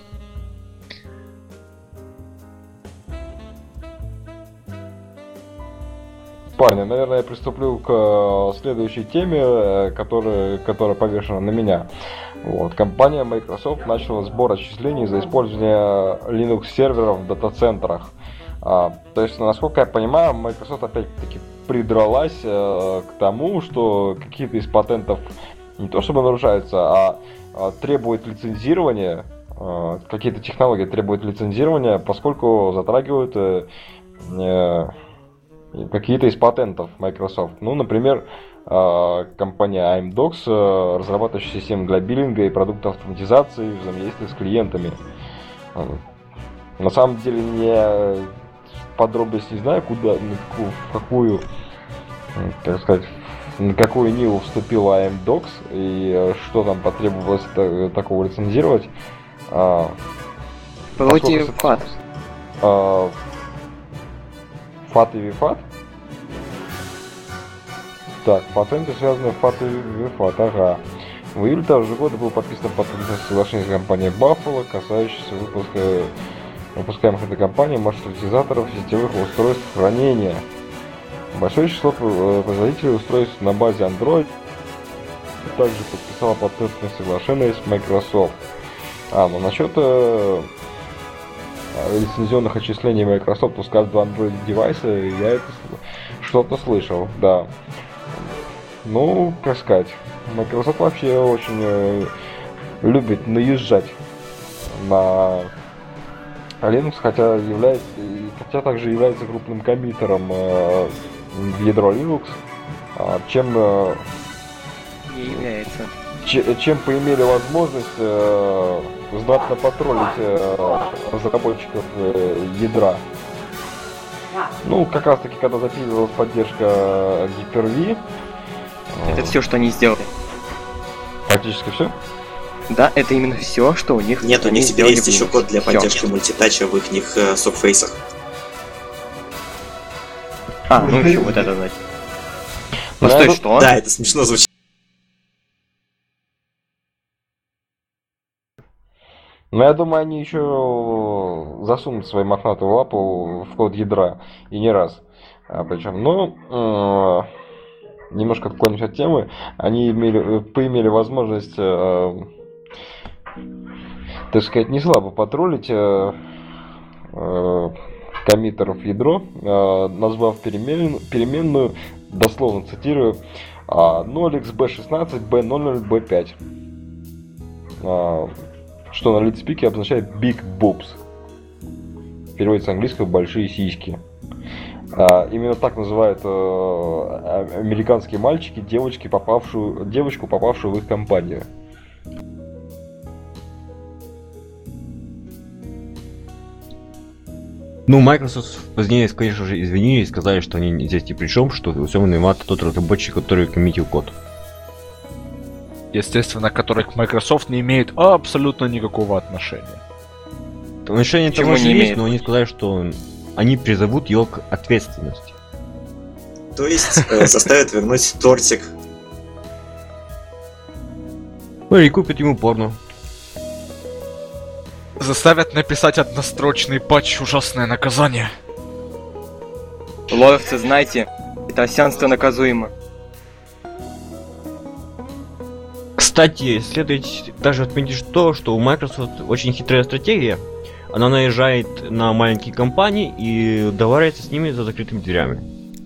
Парни, наверное, я приступлю к следующей теме, которая повешена на меня. Вот. Компания Microsoft начала сбор отчислений за использование Linux серверов в дата-центрах. То есть, насколько я понимаю, Microsoft опять-таки придралась к тому, что какие-то из патентов не то чтобы нарушаются, а требует лицензирования, какие-то технологии требуют лицензирования, поскольку затрагивают какие-то из патентов Microsoft. Ну, например, компания AIMDocs, разрабатывающая системы для биллинга и продукты автоматизации взаимодействия с клиентами. На самом деле, не подробности не знаю, на какую ниву вступила AIMDocs и что там потребовалось такого лицензировать. Вроде FAT. FAT и VFAT? Так, патенты связаны с FAT и VFAT, ага. В июле того же года было подписано патентное соглашение с компанией Buffalo, касающееся выпускаемых этой компанией маршрутизаторов сетевых устройств хранения. Большое число производителей устройств на базе Android также подписало патентное соглашение с Microsoft. Ну насчет лицензионных отчислений Microsoft с каждого Android девайса я это что-то слышал, да. Ну, как сказать, Microsoft вообще очень любит наезжать на Linux, хотя также является крупным коммитером в ядро Linux, чем поимели возможность знатно потроллить разработчиков ядра. Ну, как раз таки, когда запилилась поддержка Hyper-V. Это все, что они сделали. Практически все. Да, это именно все, что у них. Нет, у они них теперь сделали есть в еще Linux. код для Всё. поддержки мультитача в их сокфейсах. Ну еще вот это, значит. Ну, Стой, это- что? Да, это смешно звучит. Но я думаю, они еще засунут свои мохнатые лапу в код ядра. И не раз. Причем, немножко отклонимся от темы. Они поимели возможность, так сказать, не слабо потроллить коммитеров в ядро, назвав переменную, дословно цитирую, 0xb16 b00b5. Что на лидспике обозначает big boobs. Переводится с английского большие сиськи. Именно так называют американские мальчики девочку, попавшую в их компанию. Ну, Microsoft позднее, конечно же, извинились, сказали, что они здесь ни при чем, что во всем виноват тот разработчик, который коммитил код. Естественно, который к Microsoft не имеет абсолютно никакого отношения. Отношение Почему того же не есть, имеет? но они сказали, что они призовут его к ответственности. То есть заставят вернуть тортик. Ну и купят ему порно. Заставят написать однострочный патч «Ужасное наказание». Лоевцы, знаете, это осянство наказуемо. Кстати, следует также отметить то, что у Microsoft очень хитрая стратегия. Она наезжает на маленькие компании и договаривается с ними за закрытыми дверями.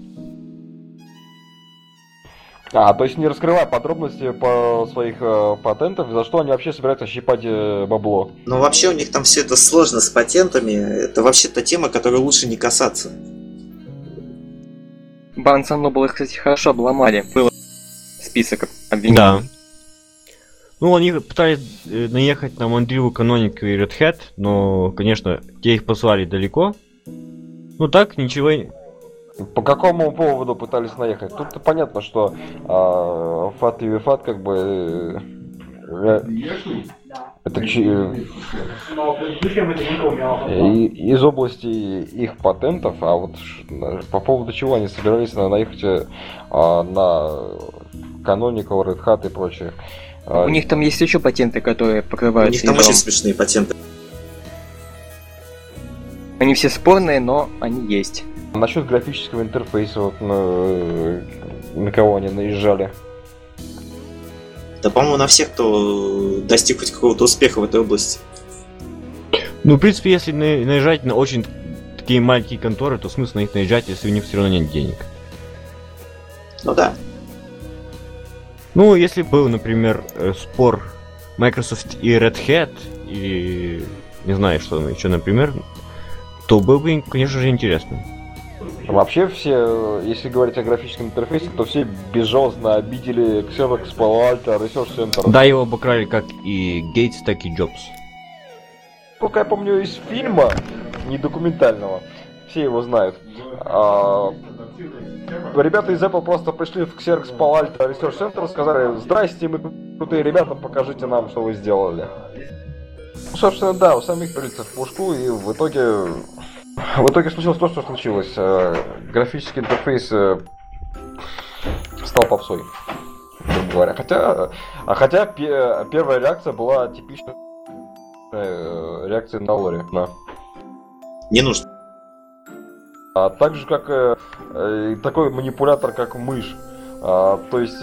То есть не раскрывая подробности по своих патентов, за что они вообще собираются щипать бабло. Но вообще у них там все это сложно с патентами. Это вообще-то тема, которой лучше не касаться. Barnes & Noble их, кстати, хорошо обломали. Было список обвинений. Да. Ну, они пытались наехать на Mandrill, Canonical и Red Hat, но, конечно, те их послали далеко. Ну так, ничего. По какому поводу пытались наехать? Тут понятно, что фат и вифат как бы это из области их патентов, а вот по поводу чего они собирались наехать на Canonical, Red Hat и прочее. У них там есть еще патенты, которые У покрывают них там ядром. очень смешные патенты. Они все спорные, но они есть. Насчет графического интерфейса, вот, на кого они наезжали. Да, по-моему, на всех, кто достиг хоть какого-то успеха в этой области. Ну, в принципе, если наезжать на очень такие маленькие конторы, то смысл на них наезжать, если у них все равно нет денег. Ну да. Ну, если был, например, спор Microsoft и Red Hat, или не знаю, что еще, например, то было бы, конечно же, интересно. Вообще все, если говорить о графическом интерфейсе, то все безжалостно обидели Xerox, Palo Alto, Research Center. Да, его обокрали как и Гейтс, так и Джобс. Сколько я помню из фильма, не документального, все его знают. Ребята из Apple просто пришли в Xerox, Palo Alto, Research Center, сказали: здрасте, мы крутые ребята, покажите нам, что вы сделали. Собственно, да, у самих прилетели в пушку, и в итоге случилось то, что случилось. Графический интерфейс стал попсой, грубо говоря. Хотя первая реакция была типичной реакцией на лоре. Не нужно. А так же, как такой манипулятор, как мышь. То есть,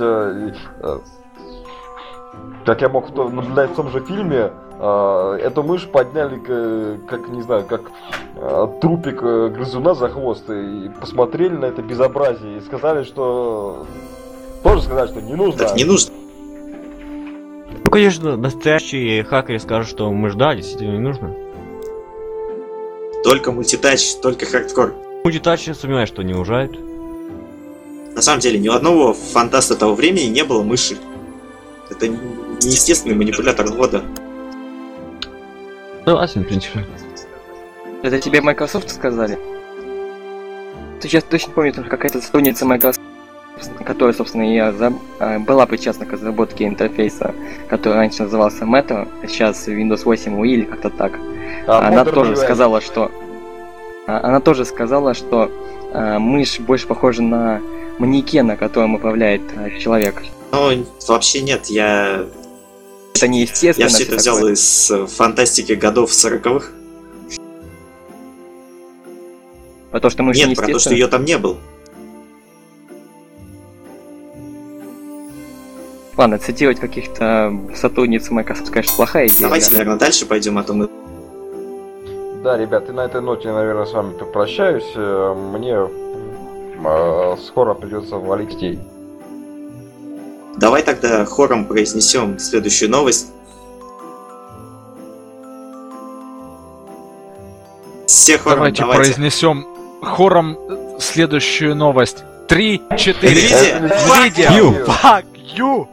как я мог наблюдать в том же фильме, эту мышь подняли как не знаю, как трупик грызуна за хвост и посмотрели на это безобразие и сказали, что не нужно. Так не нужно. Ну, конечно, настоящие хакеры скажут, что мы ждали, действительно не нужно. Только мультитач, только хардкор. Мультитач, я сомневаюсь, что не уважают. На самом деле, ни у одного фантаста того времени не было мыши. Это неестественный манипулятор ввода. Согласен, в принципе. Это тебе Microsoft сказали? сейчас точно помню, что какая-то сотрудница Microsoft, которая, собственно, была причастна к разработке интерфейса, который раньше назывался Metro, а сейчас Windows 8 UI или как-то так. Она тоже сказала, что мышь больше похожа на манекена, которым управляет человек. Ну, вообще нет, Это неестественно. Я все это взял такое. из фантастики годов 40-х. Про то, что мышь Нет, про то, что ее там не было. Ладно, цитировать каких-то сотрудниц Microsoft, конечно, плохая идея. Давайте, да. наверное, дальше пойдем, а то мы... Да, ребят, и на этой ноте, наверное, с вами попрощаюсь. Мне скоро придется валить детей. Давай тогда хором произнесем следующую новость. Все хором, Давайте произнесем хором следующую новость. 3, 4. Nvidia! Fuck you!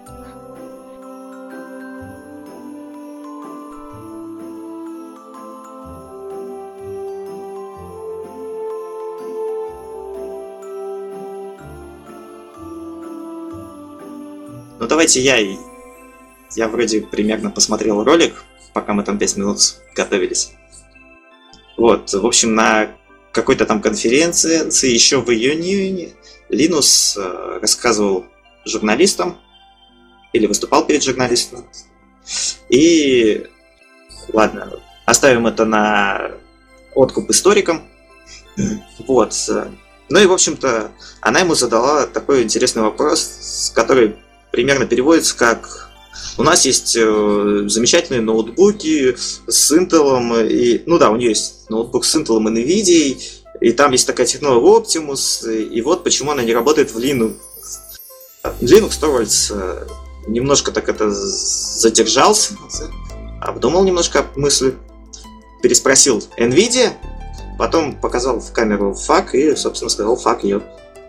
Ну давайте я вроде примерно посмотрел ролик, пока мы там 5 минут готовились. Вот, в общем, на какой-то там конференции еще в июне Линус рассказывал журналистам, или выступал перед журналистом. И ладно, оставим это на откуп историкам. Вот. Ну и, в общем-то, она ему задала такой интересный вопрос, который примерно переводится как: у нас есть замечательные ноутбуки с Intel, и, ну да, у нее есть ноутбук с Intel и NVIDIA, и там есть такая технология Optimus, и вот почему она не работает в Linux. Linux Torvalds немножко так это задержался, обдумал немножко мысли, переспросил NVIDIA, потом показал в камеру фак и, собственно, сказал фак ее.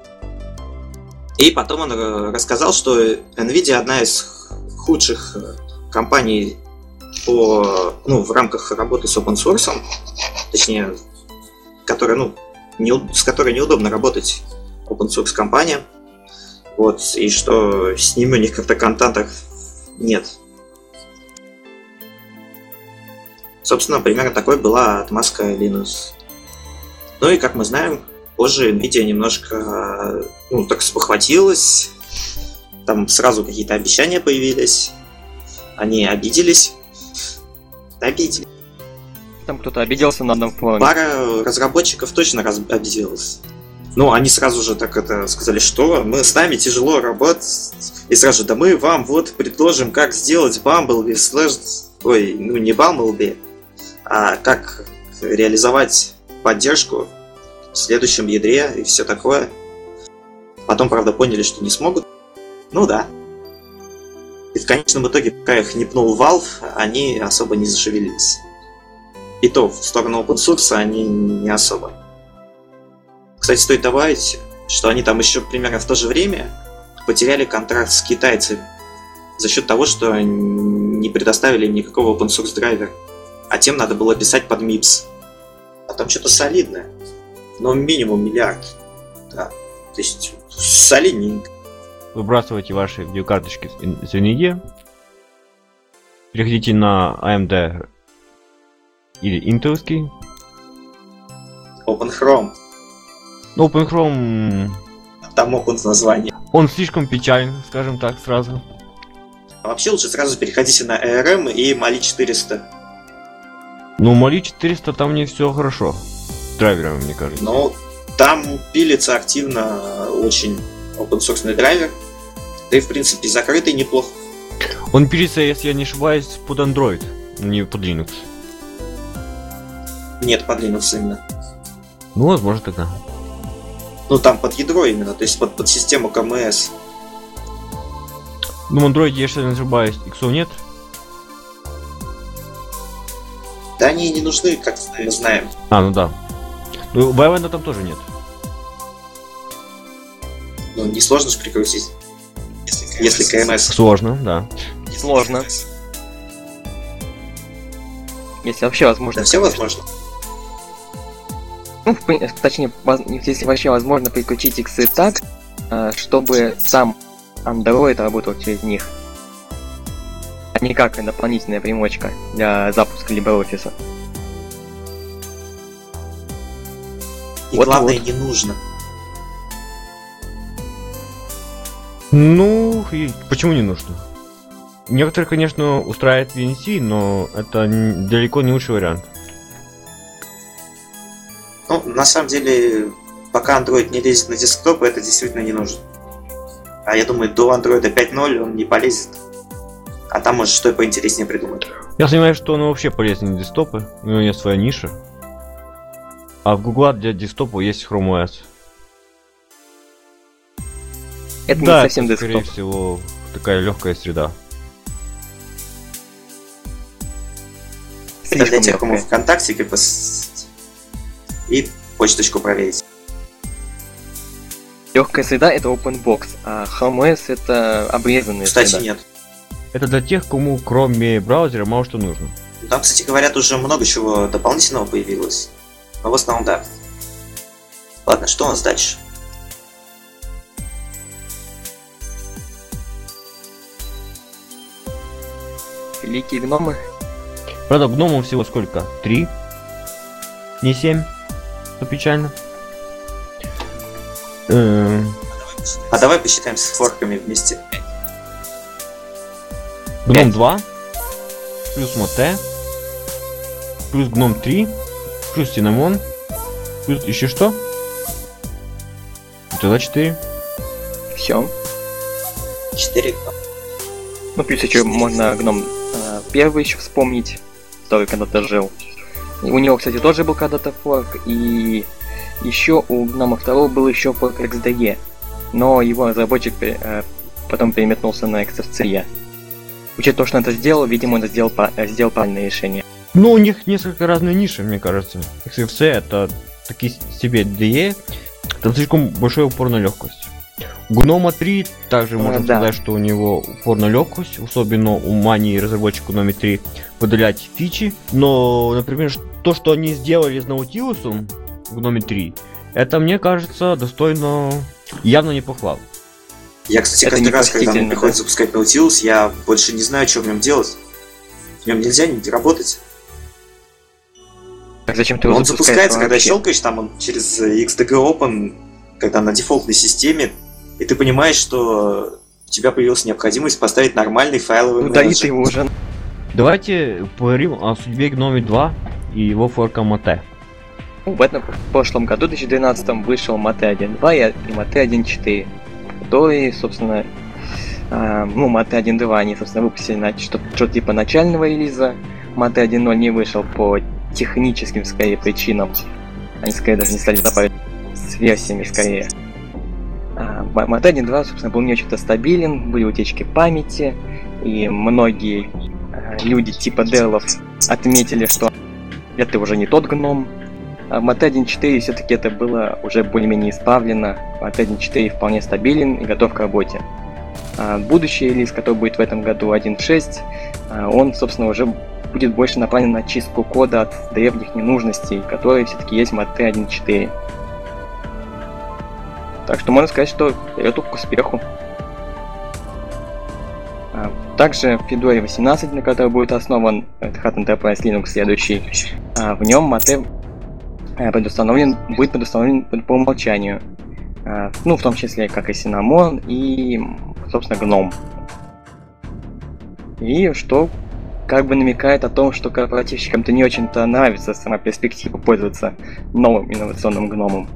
И потом он рассказал, что NVIDIA одна из худших компаний в рамках работы с open source, точнее, с которой неудобно работать open source компания. Вот, и что с ними у них как-то контактов нет. Собственно, примерно такой была отмазка Linux. Ну и, как мы знаем, позже NVIDIA немножко, так спохватилась. Там сразу какие-то обещания появились. Они обиделись. Там кто-то обиделся на одном форуме. Пара разработчиков точно обиделась. Ну, они сразу же так это сказали, что с нами тяжело работать. И сразу же, да мы вам вот предложим, как сделать Bumblebee не Bumblebee, а как реализовать поддержку в следующем ядре и все такое. Потом, правда, поняли, что не смогут. Ну да. И в конечном итоге, пока их не пнул Valve, они особо не зашевелились. И то в сторону open source они не особо. Кстати, стоит добавить, что они там еще примерно в то же время потеряли контракт с китайцами за счет того, что не предоставили им никакого open source драйвера. А тем надо было писать под MIPS. А там что-то солидное. Но минимум $1 миллиард. Да. То есть солидненько. Выбрасывайте ваши видеокарточки с NVIDIA. Переходите на AMD или Intel'ский. OpenChrome. Но OpenChrome... Там Open название. Он слишком печален, скажем так, сразу. А вообще лучше сразу переходите на ARM и Mali 400. Ну, Mali 400 там не все хорошо. С драйвером, мне кажется. Но там пилится активно очень open-source драйвер. Да и, в принципе, закрытый неплохо. Он пилится, если я не ошибаюсь, под Android, не под Linux. Нет, под Linux именно. Ну, возможно, тогда. Ну, там под ядро именно, то есть под систему КМС. Ну, в Android, если я не ошибаюсь, иксов нет. Да они не нужны, как мы знаем. А, ну да. Ну, Wayland там тоже нет. Ну, несложно же прикрутить. Если КМС. Сложно, да. Сложно. Если вообще возможно. Да все возможно. Ну, точнее, если вообще возможно переключить иксы так, чтобы сам Android работал через них, а не как дополнительная примочка для запуска LibreOffice. И Вот, главное, вот. не нужно. Ну, и почему не нужно? Некоторые, конечно, устраивает VNC, но это далеко не лучший вариант. Ну, на самом деле, пока Android не лезет на десктопы, это действительно не нужно. А я думаю, до Android 5.0 он не полезет. А там может что и поинтереснее придумать. Я сомневаюсь, что он вообще полезен на десктопы, у него есть своя ниша. А в Google для десктопа есть Chrome OS. Это Да, не совсем это, скорее десктоп. всего, такая легкая среда. Это для Слишком тех, кому легкая. ВКонтакте и почточку проверить. Легкая среда это OpenBox, а Chrome OS это обрезанная Кстати, среда. нет. Это для тех, кому кроме браузера мало что нужно. Там, кстати, говорят, уже много чего дополнительного появилось. Но в основном, да. Ладно, что у нас дальше? Великие гномы. Правда, гномов всего сколько? 3? Не 7? Что печально. А давай посчитаем с форками вместе. Гном 2, плюс Моте, плюс Гном 3, плюс Cinnamon, плюс еще что? Тогда 4. Все. 4. Ну, плюс еще можно гном первый еще вспомнить, который когда-то жил. И у него, кстати, тоже был когда-то форк, и еще у гнома второго был еще форк XDE, но его разработчик потом переметнулся на XFCE. Учитывая то, что он это сделал, видимо, он сделал правильное решение. Ну, у них несколько разные ниши, мне кажется. XFC это такие себе DE, там слишком большой упор на легкость. У Гнома 3 также можно да. сказать, что у него упор на легкость, особенно у мании разработчику номер 3 выдалять фичи. Но, например, то, что они сделали с Наутилусом в Гноме 3, это, мне кажется, достойно явно не похвал. Я, кстати, Это каждый раз, когда мне непростительно, приходится да. запускать Nautilus, я больше не знаю, что в нем делать. В нем нельзя нигде работать. Так зачем ты его Он запускаешь запускается, когда вообще? щелкаешь, там он через XDG Open, когда на дефолтной системе, и ты понимаешь, что у тебя появилась необходимость поставить нормальный файловый Удали менеджер. ты его уже. Давайте поговорим о судьбе Гноме 2 и его форка Моте. В прошлом году, в 2012, вышел Mate 1.2 и Mate 1.4, которые, собственно, Mate 1.2 они, собственно, выпустили что-то типа начального релиза. Mate 1.0 не вышел по техническим, скорее, причинам. Они, скорее, даже не стали добавить с версиями, скорее. Mate 1.2, собственно, был не очень-то стабилен, были утечки памяти, и многие люди типа Дерлов отметили, что это уже не тот гном. А в Mate 1.4 все-таки это было уже более-менее исправлено. Mate 1.4 вполне стабилен и готов к работе. Будущий релиз, который будет в этом году 1.6, он, собственно, уже будет больше направлен на чистку кода от древних ненужностей, которые все-таки есть в Mate 1.4. Так что можно сказать, что вперед к успеху. Также в Fedora 18, на которой будет основан Red Hat Enterprise Linux следующий, в нем Mate будет предустановлен по умолчанию. Ну, в том числе, как и Cinnamon и, собственно, Gnome. И что как бы намекает о том, что корпоративщикам-то не очень-то нравится сама перспектива пользоваться новым инновационным гномом.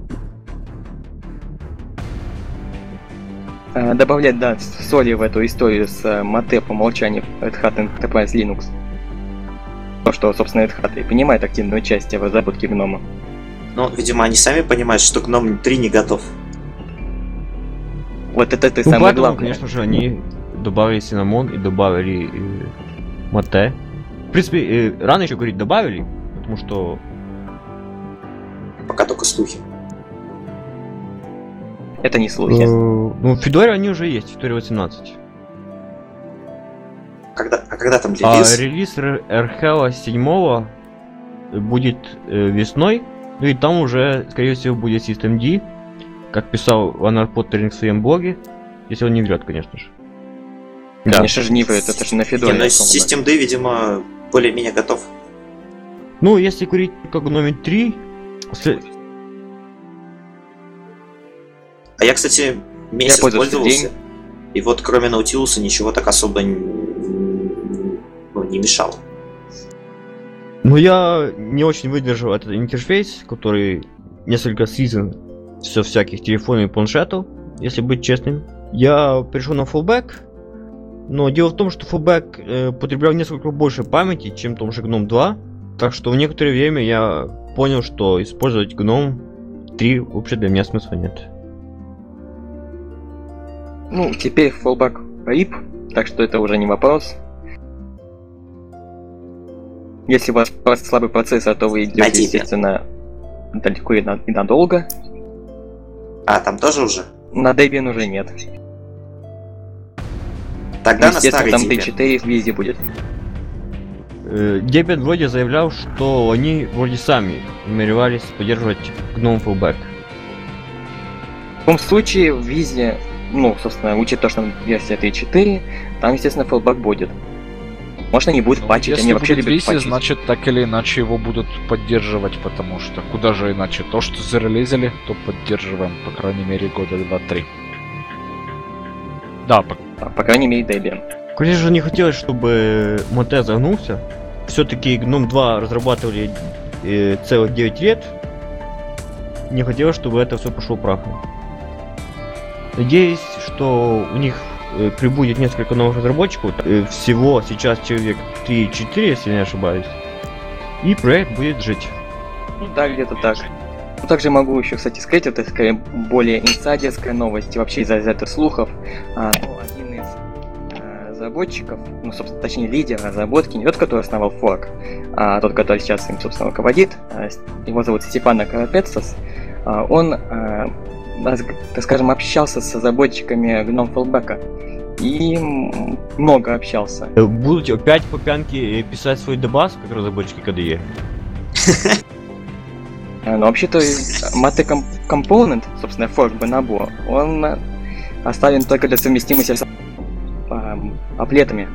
Добавлять, да, соли в эту историю с Mate по умолчанию Red Hat Enterprise Linux. То, что, собственно, Red Hat и принимает активное участие в разработке гнома. Ну, видимо, они сами понимают, что Gnome 3 не готов. Вот это Ну, самое поэтому, главное. конечно же, они добавили Cinnamon и добавили Моте. В принципе, рано еще говорить добавили, потому что... Пока только слухи. Это не слухи. Ну, в Fedora они уже есть, в Fedora 18. Когда там А релиз? релиз RHEL 7 будет весной Ну и там уже, скорее всего, будет System D, как писал Леонард Поттеринг в своем блоге, если он не врет, конечно же. Конечно же не врет, это же на Федоре. Не, но System D, видимо, более-менее готов. Ну, если говорить как номер 3... А я, кстати, месяц пользовался пользовался, и вот кроме Наутилуса ничего так особо не мешало. Но я не очень выдержал этот интерфейс, который несколько season со всяких телефонов и планшетов, если быть честным. Я перешел на Fallback, но дело в том, что Fallback потреблял несколько больше памяти, чем в том же GNOME 2, так что в некоторое время я понял, что использовать GNOME 3 вообще для меня смысла нет. Ну, теперь fallback RIP, так что это уже не вопрос. Если у вас просто слабый процессор, то вы идете, естественно, далеко и надолго. А, там тоже уже? На Debian уже нет. Тогда на старый там Debian. D4 везде будет. Debian вроде заявлял, что они вроде сами намеревались поддерживать GNOME Fallback. В любом случае, в Визе, ну, собственно, учитывая то, что там версия 3.4, там, естественно, fallback будет. Может, они будут патчить, если они вообще будет любят Виси, патчить. значит, так или иначе его будут поддерживать, потому что куда же иначе. То, что зарелизили, то поддерживаем, по крайней мере, года 2-3. Да, По крайней мере, Debian. Конечно же, не хотелось, чтобы Monte загнулся. Все-таки GNOME 2 разрабатывали целых 9 лет. Не хотелось, чтобы это все пошло прахом. Надеюсь, что у них прибудет несколько новых разработчиков. Всего сейчас человек 3-4, если не ошибаюсь. И проект будет жить. Ну да, где-то так. Ну, также могу еще, кстати, сказать, это скорее более инсайдерская новость, вообще из-за этого слухов. Один из разработчиков, ну, собственно, точнее, лидер разработки, не тот, который основал Fork, а тот, который сейчас им, собственно, руководит, его зовут Стефано Карапетсос, он, так скажем, общался с разработчиками GNOME Fallback. И много общался. Будут опять по пьянке писать свой дебаг, как разработчики KDE? Но вообще-то Mate Component, собственно, fork Bonobo, он оставлен только для совместимости с аплетами.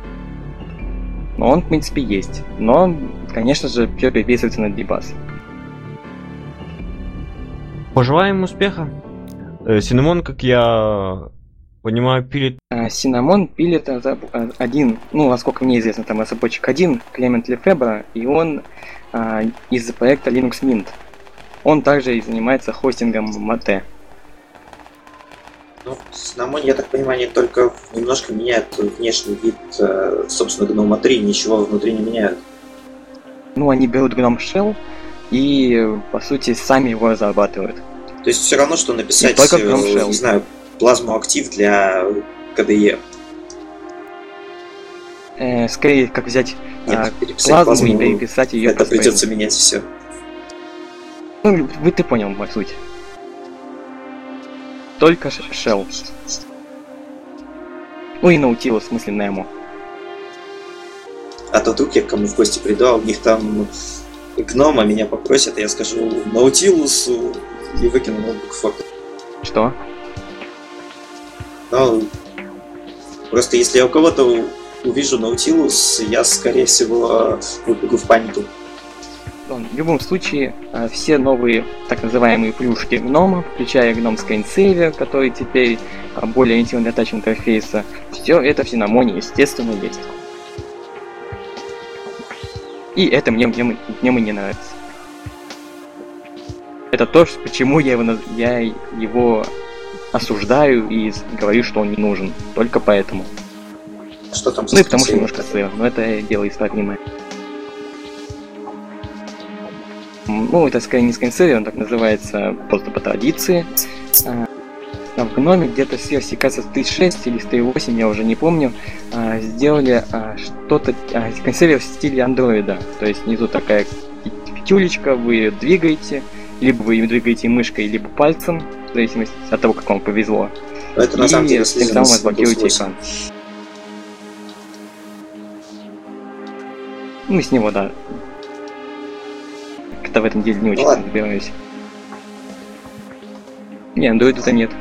Но он, в принципе, есть. Но, конечно же, все переписывается на Debug. Пожелаем успеха. Cinnamon, как я понимаю, пилит... Cinnamon пилит один, ну, насколько мне известно, там разработчик один, Клемент Лефебра, и он из проекта Linux Mint. Он также и занимается хостингом Mate. Ну, Cinnamon, я так понимаю, они только немножко меняют внешний вид, собственно, GNOME 3, ничего внутри не меняют. Ну, они берут GNOME Shell и, по сути, сами его разрабатывают. То есть все равно, что написать, не знаю, плазму актив для KDE. Скорее, как взять плазму и переписать ее. Это придется менять все. Ну, ты понял мою суть. Только Shell. Ну и Nautilus, в смысле Nemo. А то вдруг я к кому в гости приду, а у них там гнома меня попросят, и я скажу Наутилусу и выкину ноутбук в форк. Что? Ну, просто если я у кого-то увижу Наутилус, я, скорее всего, выбегу в панику. В любом случае, все новые так называемые плюшки гнома, включая гном Screensaver, который теперь более ориентирован для тач-интерфейса, все это в Cinnamon, естественно, есть. И это мне не нравится. Это то, почему я его осуждаю и говорю, что он не нужен. Только поэтому. Что там? Ну и потому что немножко сыр, но это дело исправимое. Ну, это скорее не скринсейвер, он так называется просто по традиции. В гноме где-то с версии, кажется, 3.6 или 3.8, я уже не помню, сделали что-то, скринсейвер в стиле андроида. То есть внизу такая петелечка, вы ее двигаете, либо вы ее двигаете мышкой, либо пальцем, в зависимости от того, как вам повезло. Но это на самом деле тем самым разблокируете экран. Ну и с него, да. Я-то в этом деле не очень Ладно. разбираюсь. Не, андроида-то нет.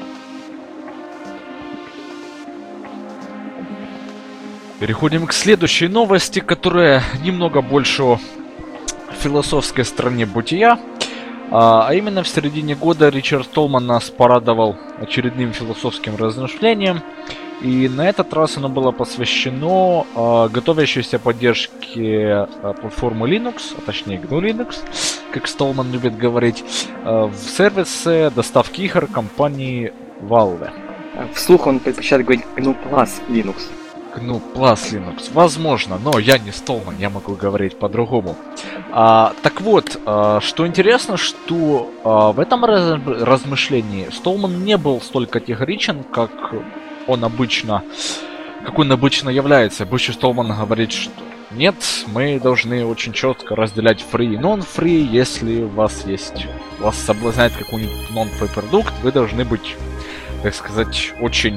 Переходим к следующей новости, которая немного больше о философской стороне бытия. А именно в середине года Ричард Столман нас порадовал очередным философским размышлением. И на этот раз оно было посвящено готовящейся поддержке платформы Linux, а точнее GNU Linux, как Столман любит говорить, в сервисе доставки игр компании Valve. Вслух он предпочитает говорить GNU Plus Linux. GNU Plus Linux, возможно, но я не Столман, я могу говорить по-другому. Так вот, что интересно, что в этом размышлении Столман не был столь категоричен, как он обычно является. Обычно Столман говорит, что нет, мы должны очень четко разделять free и non-free. Если вас соблазняет какой-нибудь non-free продукт, вы должны быть, так сказать, очень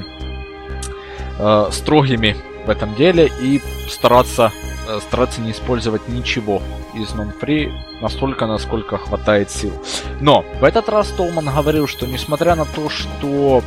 строгими в этом деле и стараться не использовать ничего из non-free настолько, насколько хватает сил. Но в этот раз Столман говорил, что несмотря на то, что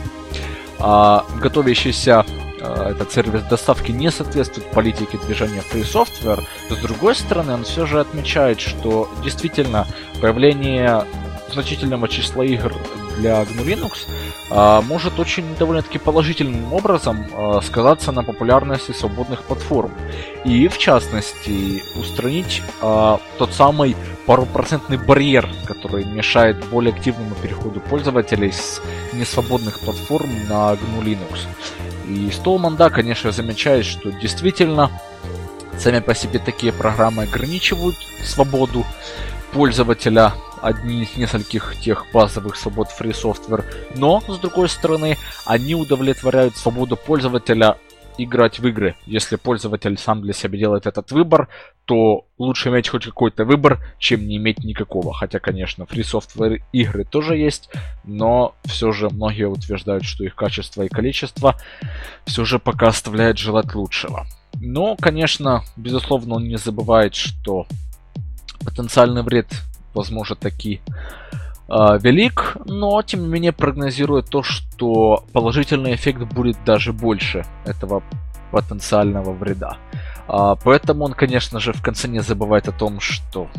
готовящийся этот сервис доставки не соответствует политике движения Free Software, то с другой стороны он все же отмечает, что действительно появление значительного числа игр для GNU Linux может очень довольно-таки положительным образом сказаться на популярности свободных платформ. И в частности устранить тот самый парупроцентный барьер, который мешает более активному переходу пользователей с несвободных платформ на GNU Linux. И Столман, да, конечно, замечает, что действительно сами по себе такие программы ограничивают свободу пользователя, одни из нескольких тех базовых свобод Free Software, но, с другой стороны, они удовлетворяют свободу пользователя играть в игры. Если пользователь сам для себя делает этот выбор, то лучше иметь хоть какой-то выбор, чем не иметь никакого. Хотя, конечно, Free Software игры тоже есть, но все же многие утверждают, что их качество и количество все же пока оставляет желать лучшего. Но, конечно, безусловно, он не забывает, что потенциальный вред, возможно, таки велик, но тем не менее прогнозирует то, что положительный эффект будет даже больше этого потенциального вреда. Поэтому он, конечно же, в конце не забывает о том, что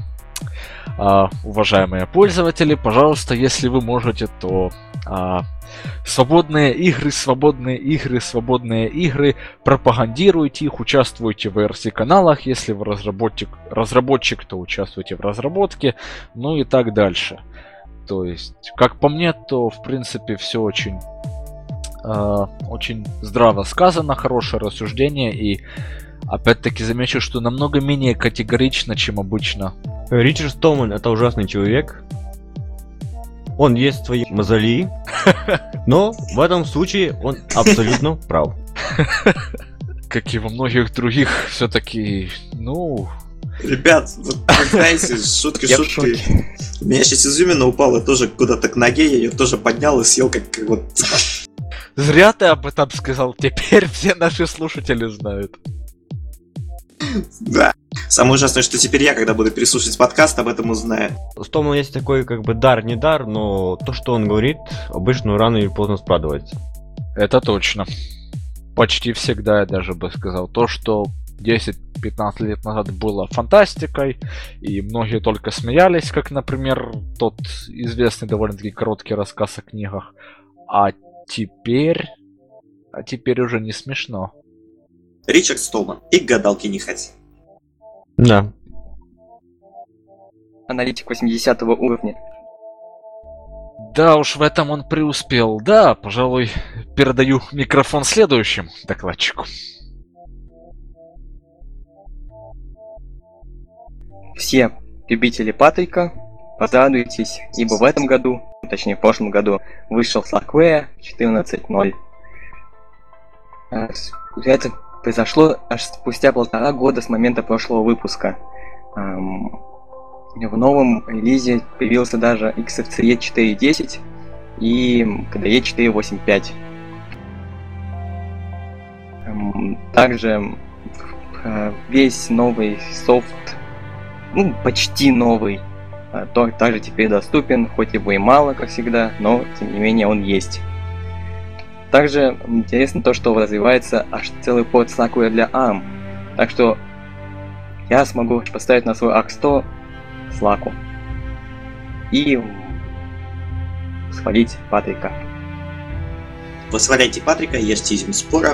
уважаемые пользователи, пожалуйста, если вы можете, то свободные игры, пропагандируйте их, участвуйте в ERC-каналах, если вы разработчик, то участвуйте в разработке, ну и так дальше. То есть, как по мне, то в принципе все очень здраво сказано, хорошее рассуждение, и опять-таки замечу, что намного менее категорично, чем обычно. Ричард Столман — это ужасный человек. Он есть свои мозоли, но в этом случае он абсолютно прав. Как и во многих других, все-таки, Ребят, вот знаете, шутки шуткой. У меня сейчас изюмина упала тоже куда-то к ноге, я ее тоже поднял и съел, как вот. Зря ты об этом сказал, теперь все наши слушатели знают. Да. Самое ужасное, что теперь я, когда буду переслушивать подкаст, об этом узнаю. У Столмана есть такой как бы дар, не дар, но то, что он говорит, обычно рано или поздно складывается. Это точно. Почти всегда, я даже бы сказал. То, что 10-15 лет назад было фантастикой, и многие только смеялись, как, например, тот известный довольно-таки короткий рассказ о книгах. А теперь уже не смешно. Ричард Столман. И к гадалке не ходи. Да. Аналитик 80 уровня. Да уж, в этом он преуспел. Да, пожалуй, передаю микрофон следующему докладчику. Все любители Патрика, порадуйтесь, ибо в этом году, точнее в прошлом году, вышел Slackware 14.0. Это произошло аж спустя 1,5 года с момента прошлого выпуска. В новом релизе появился даже XFCE 4.10 и KDE 4.8.5. Также весь новый софт, почти новый, также теперь доступен, хоть его и мало, как всегда, но тем не менее он есть. Также интересно то, что развивается аж целый порт Sakura для ARM, так что я смогу поставить на свой ARC-100 Slack и свалить Патрика. Вы сваляйте Патрика, ешьте изюм спора.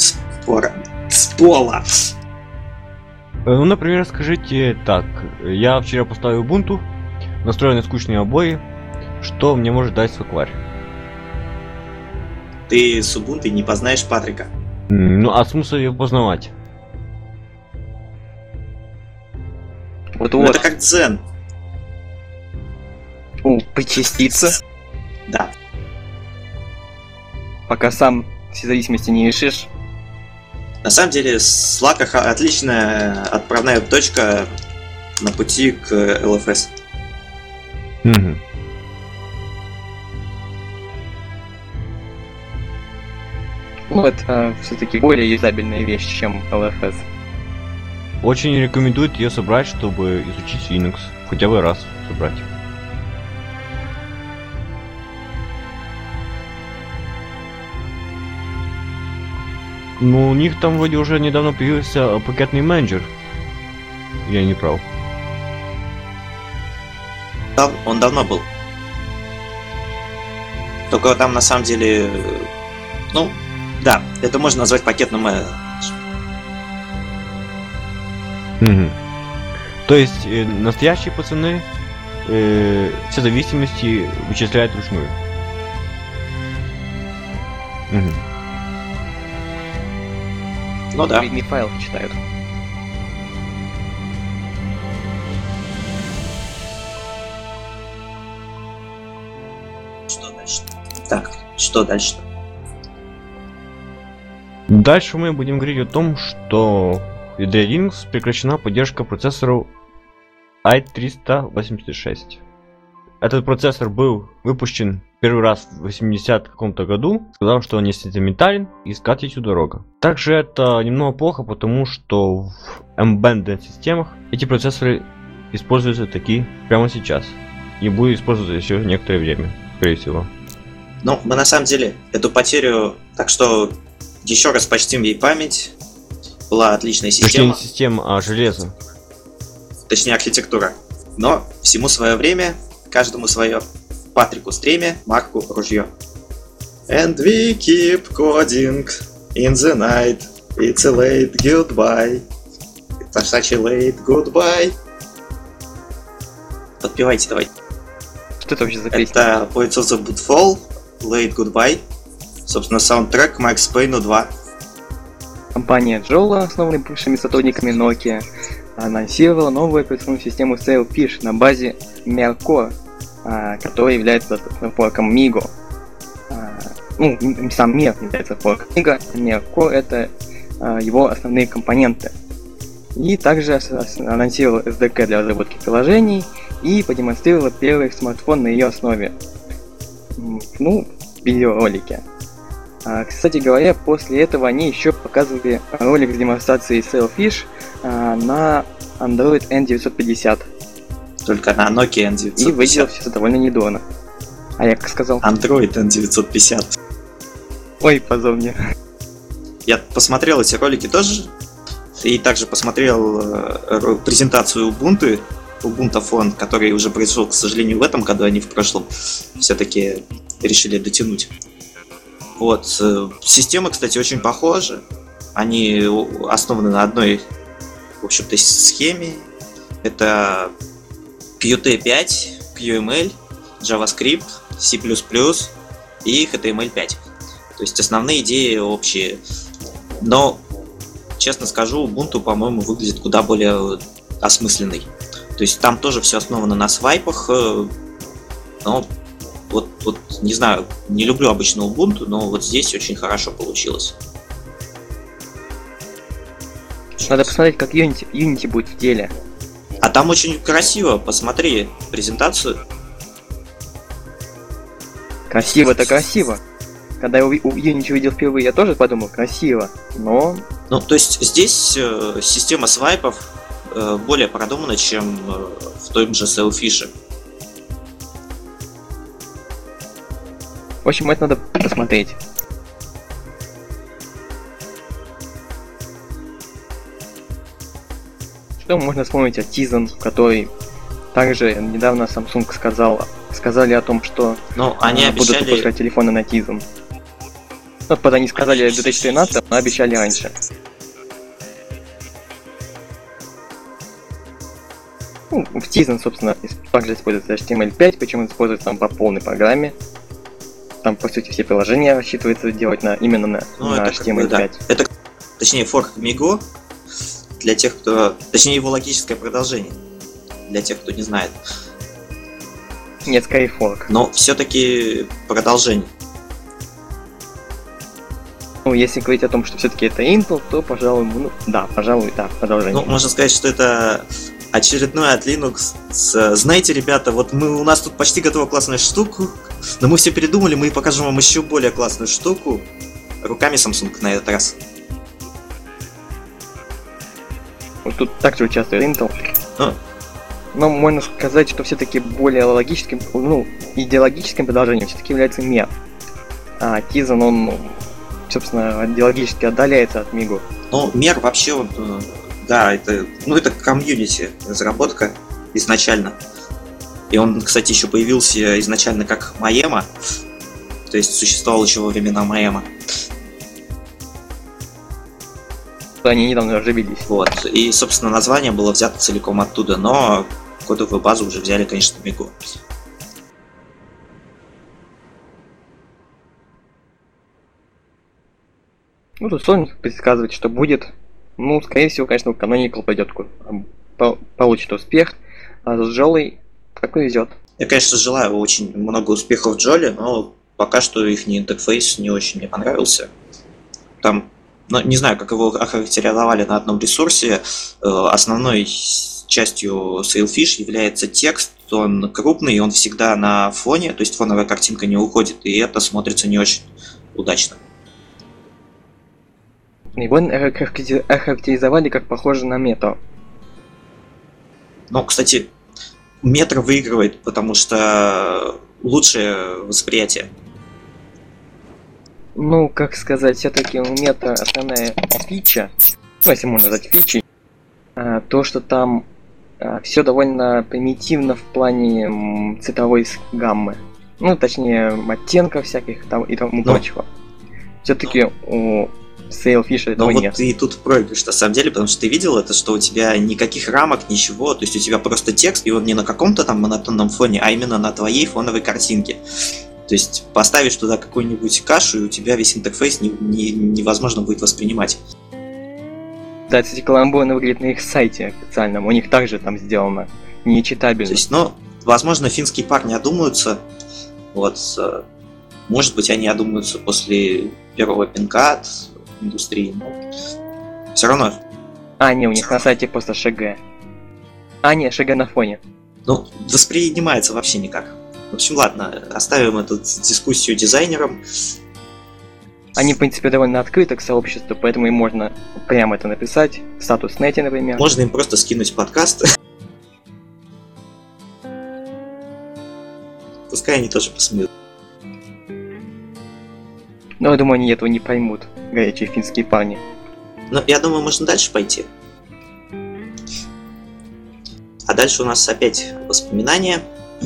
Пола. Ну, например, скажите так. Я вчера поставил Ubuntu, настроены скучные обои. Что мне может дать Сокварь? Ты с Ubuntu не познаешь Патрика. Ну, а смысл ее познавать? Ну, это как дзен. Причаститься, Да. пока сам все зависимости не решишь. На самом деле, Slack отличная отправная точка на пути к LFS. Угу. Ну, это все-таки более юзабельная вещь, чем LFS. Очень рекомендует ее собрать, чтобы изучить Linux. Хотя бы раз собрать. Ну, у них там вроде уже недавно появился пакетный менеджер. Я не прав. Он давно был. Только там на самом деле... Ну, да, это можно назвать пакетным... Угу. То есть настоящие пацаны все зависимости вычисляют вручную. Угу. Ну да. Readme файл читают. Что дальше? Так, что дальше? Дальше мы будем говорить о том, что в ядре Linux прекращена поддержка процессору i386. Этот процессор был выпущен первый раз в 80 каком-то году, сказал, что он не сентиментален и с катетью дорога. Также это немного плохо, потому что в embedded системах эти процессоры используются такие прямо сейчас и будут использоваться еще некоторое время, скорее всего. Ну, мы на самом деле эту потерю, так что еще раз почтим ей память. Была отличная система. Точнее, не система, а железо. Точнее, архитектура. Но всему свое время, каждому свое. Патрику стреме, Марку ружье. And we keep coding in the night. It's a late goodbye. It's such a late goodbye. Подпевайте давай. Что это вообще за песня? Это Poets of the Bootfall, Late Goodbye. Собственно, саундтрек Max Payne 2. Компания Jolla, основанная бывшими сотрудниками Nokia, анонсировала новую операционную систему Sailfish на базе Mercore, которая является форком Migo. Сам Mir является форком Migo, а Mercore это его основные компоненты. И также анонсировала SDK для разработки приложений и продемонстрировала первый смартфон на ее основе. В видеоролике. Кстати говоря, после этого они еще показывали ролик с демонстрацией Sailfish на Android N950. Только на Nokia N950. И выглядело все это довольно недурно. А я как сказал? Android N950. Ой, позор мне. Я посмотрел эти ролики тоже. И также посмотрел презентацию Ubuntu Font, который уже произошел, к сожалению, в этом году, а не в прошлом. Все-таки решили дотянуть. Вот. Системы, кстати, очень похожи. Они основаны на одной, в общем-то, схеме. Это Qt5, QML, JavaScript, C++ и HTML5. То есть основные идеи общие. Но, честно скажу, Ubuntu, по-моему, выглядит куда более осмысленной. То есть там тоже все основано на свайпах. Но вот не знаю, не люблю обычно Ubuntu, но вот здесь очень хорошо получилось. Надо посмотреть, как Unity будет в деле. А там очень красиво, посмотри презентацию. Красиво-то красиво. Когда я Unity увидел впервые, я тоже подумал, красиво, но... Ну, то есть здесь система свайпов более продумана, чем в том же Sailfish. В общем, это надо посмотреть. Что можно вспомнить о Tizen, который также недавно Samsung сказали о том, что Ну, они будут обещали... выпускать телефоны на Tizen. Ну, когда они сказали в 2013, но обещали раньше. Ну, в Tizen, собственно, также используется HTML5, причем используется там по полной программе. Там, по сути, все приложения рассчитывается делать именно на это HTML5. да. Это, точнее, форк Migo, для тех, кто... Точнее, его логическое продолжение, для тех, кто не знает. Нет, скорее форк. Но все-таки продолжение. Ну, если говорить о том, что все-таки это Intel, то, пожалуй, продолжение. Ну, можно сказать, что это очередной от Linux. Знаете, ребята, вот у нас тут почти готова классная штука, но мы все передумали, мы покажем вам еще более классную штуку. Руками Samsung на этот раз. Вот тут также участвует Intel. Ну. Но можно сказать, что все-таки более логическим, идеологическим продолжением все-таки является Mer. А Tizen, он, собственно, идеологически отдаляется от Migo. Ну, Mer вообще, да, это комьюнити разработка изначально. И он, кстати, еще появился изначально как Маема. То есть существовал еще во времена Маема. Они недавно оживились. Вот. И, собственно, название было взято целиком оттуда, но кодовую базу уже взяли, конечно, Migo. Ну, тут сложно предсказывать, что будет. Ну, скорее всего, конечно, Canonical получит успех, а с Джолой как повезет. Я, конечно, желаю очень много успехов в Джоле, но пока что их интерфейс не очень мне понравился. Там, не знаю, как его охарактеризовали на одном ресурсе, основной частью Sailfish является текст, он крупный, он всегда на фоне, то есть фоновая картинка не уходит, и это смотрится не очень удачно. Его охарактеризовали как похоже на метро. Ну, кстати, метро выигрывает, потому что лучшее восприятие. Ну, как сказать, все-таки у метро основная фича, если можно назвать фичей, то, что там все довольно примитивно в плане цветовой гаммы. Ну, точнее, оттенков всяких там и тому прочего. Все-таки у Sailfish этого вот нет. ты тут проигрыш на самом деле, потому что ты видел это, что у тебя никаких рамок, ничего, то есть у тебя просто текст, и он не на каком-то там монотонном фоне, а именно на твоей фоновой картинке. То есть поставишь туда какую-нибудь кашу, и у тебя весь интерфейс невозможно будет воспринимать. Да, кстати, каламбурно выглядит на их сайте официальном, у них также там сделано нечитабельно. То есть, возможно, финские парни одумаются, вот, может быть, они одумаются после первого пинка от индустрии, но все равно. Не, у них на сайте просто ШГ. Не, ШГ на фоне. Воспринимается вообще никак. В общем, ладно, оставим эту дискуссию дизайнерам. Они, в принципе, довольно открыты к сообществу, поэтому им можно прямо это написать. В статус-нете, например. Можно им просто скинуть подкаст. Пускай они тоже посмеют. Но я думаю, они этого не поймут, горячие финские парни. Я думаю, можно дальше пойти. А дальше у нас опять воспоминания.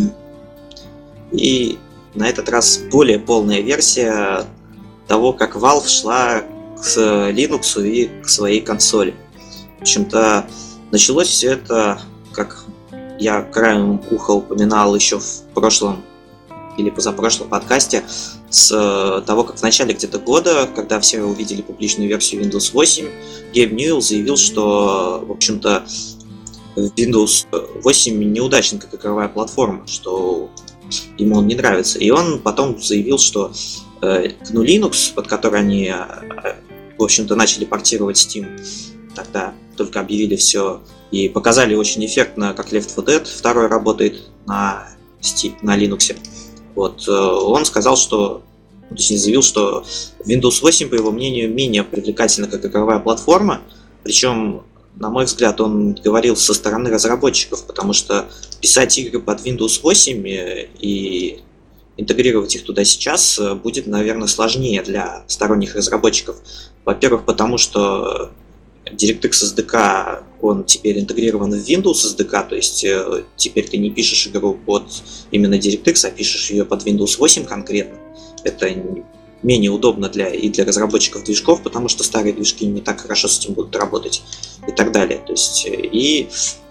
И на этот раз более полная версия того, как Valve шла к Linux и к своей консоли. В общем-то, началось все это, как я краем уха упоминал еще в прошлом или позапрошлом подкасте, с того, как в начале где-то года, когда все увидели публичную версию Windows 8, Гейб Ньюэлл заявил, что, в общем-то, Windows 8 неудачна как игровая платформа, что ему он не нравится. И он потом заявил, что GNU Linux, под который они, в общем-то, начали портировать Steam, тогда только объявили все и показали очень эффектно, как Left 4 Dead 2 работает на Linux. Вот, он сказал, что, точнее, заявил, что Windows 8, по его мнению, менее привлекательна как игровая платформа, причем, на мой взгляд, он говорил со стороны разработчиков, потому что писать игры под Windows 8 и интегрировать их туда сейчас будет, наверное, сложнее для сторонних разработчиков. Во-первых, потому что DirectX SDK, он теперь интегрирован в Windows SDK, то есть теперь ты не пишешь игру под именно DirectX, а пишешь ее под Windows 8 конкретно. Это менее удобно и для разработчиков движков, потому что старые движки не так хорошо с этим будут работать и так далее. То есть, и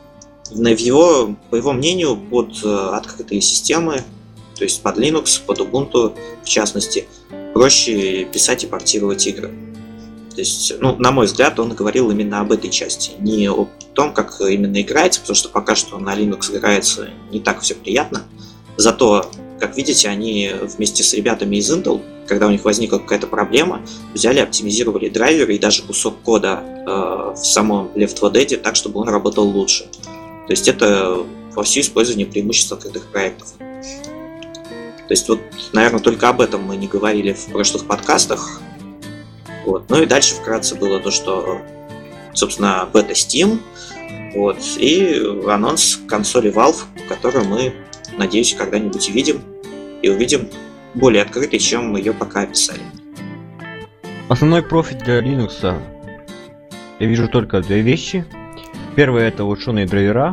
по его мнению, под открытые системы, то есть под Linux, под Ubuntu в частности, проще писать и портировать игры. То есть, на мой взгляд, он говорил именно об этой части, не о том, как именно играется, потому что пока что на Linux играется не так все приятно. Зато, как видите, они вместе с ребятами из Intel, когда у них возникла какая-то проблема, взяли, оптимизировали драйверы и даже кусок кода в самом Left 4 Dead так, чтобы он работал лучше. То есть это вовсю использование преимуществ открытых проектов. То есть вот, наверное, только об этом мы не говорили в прошлых подкастах. Вот. Ну и дальше вкратце было то, что, собственно, бета Steam, вот, и анонс консоли Valve, которую мы, надеюсь, когда-нибудь увидим. И увидим более открытой, чем мы ее пока описали. Основной профит для Linux я вижу только две вещи. Первая — это улучшенные драйвера,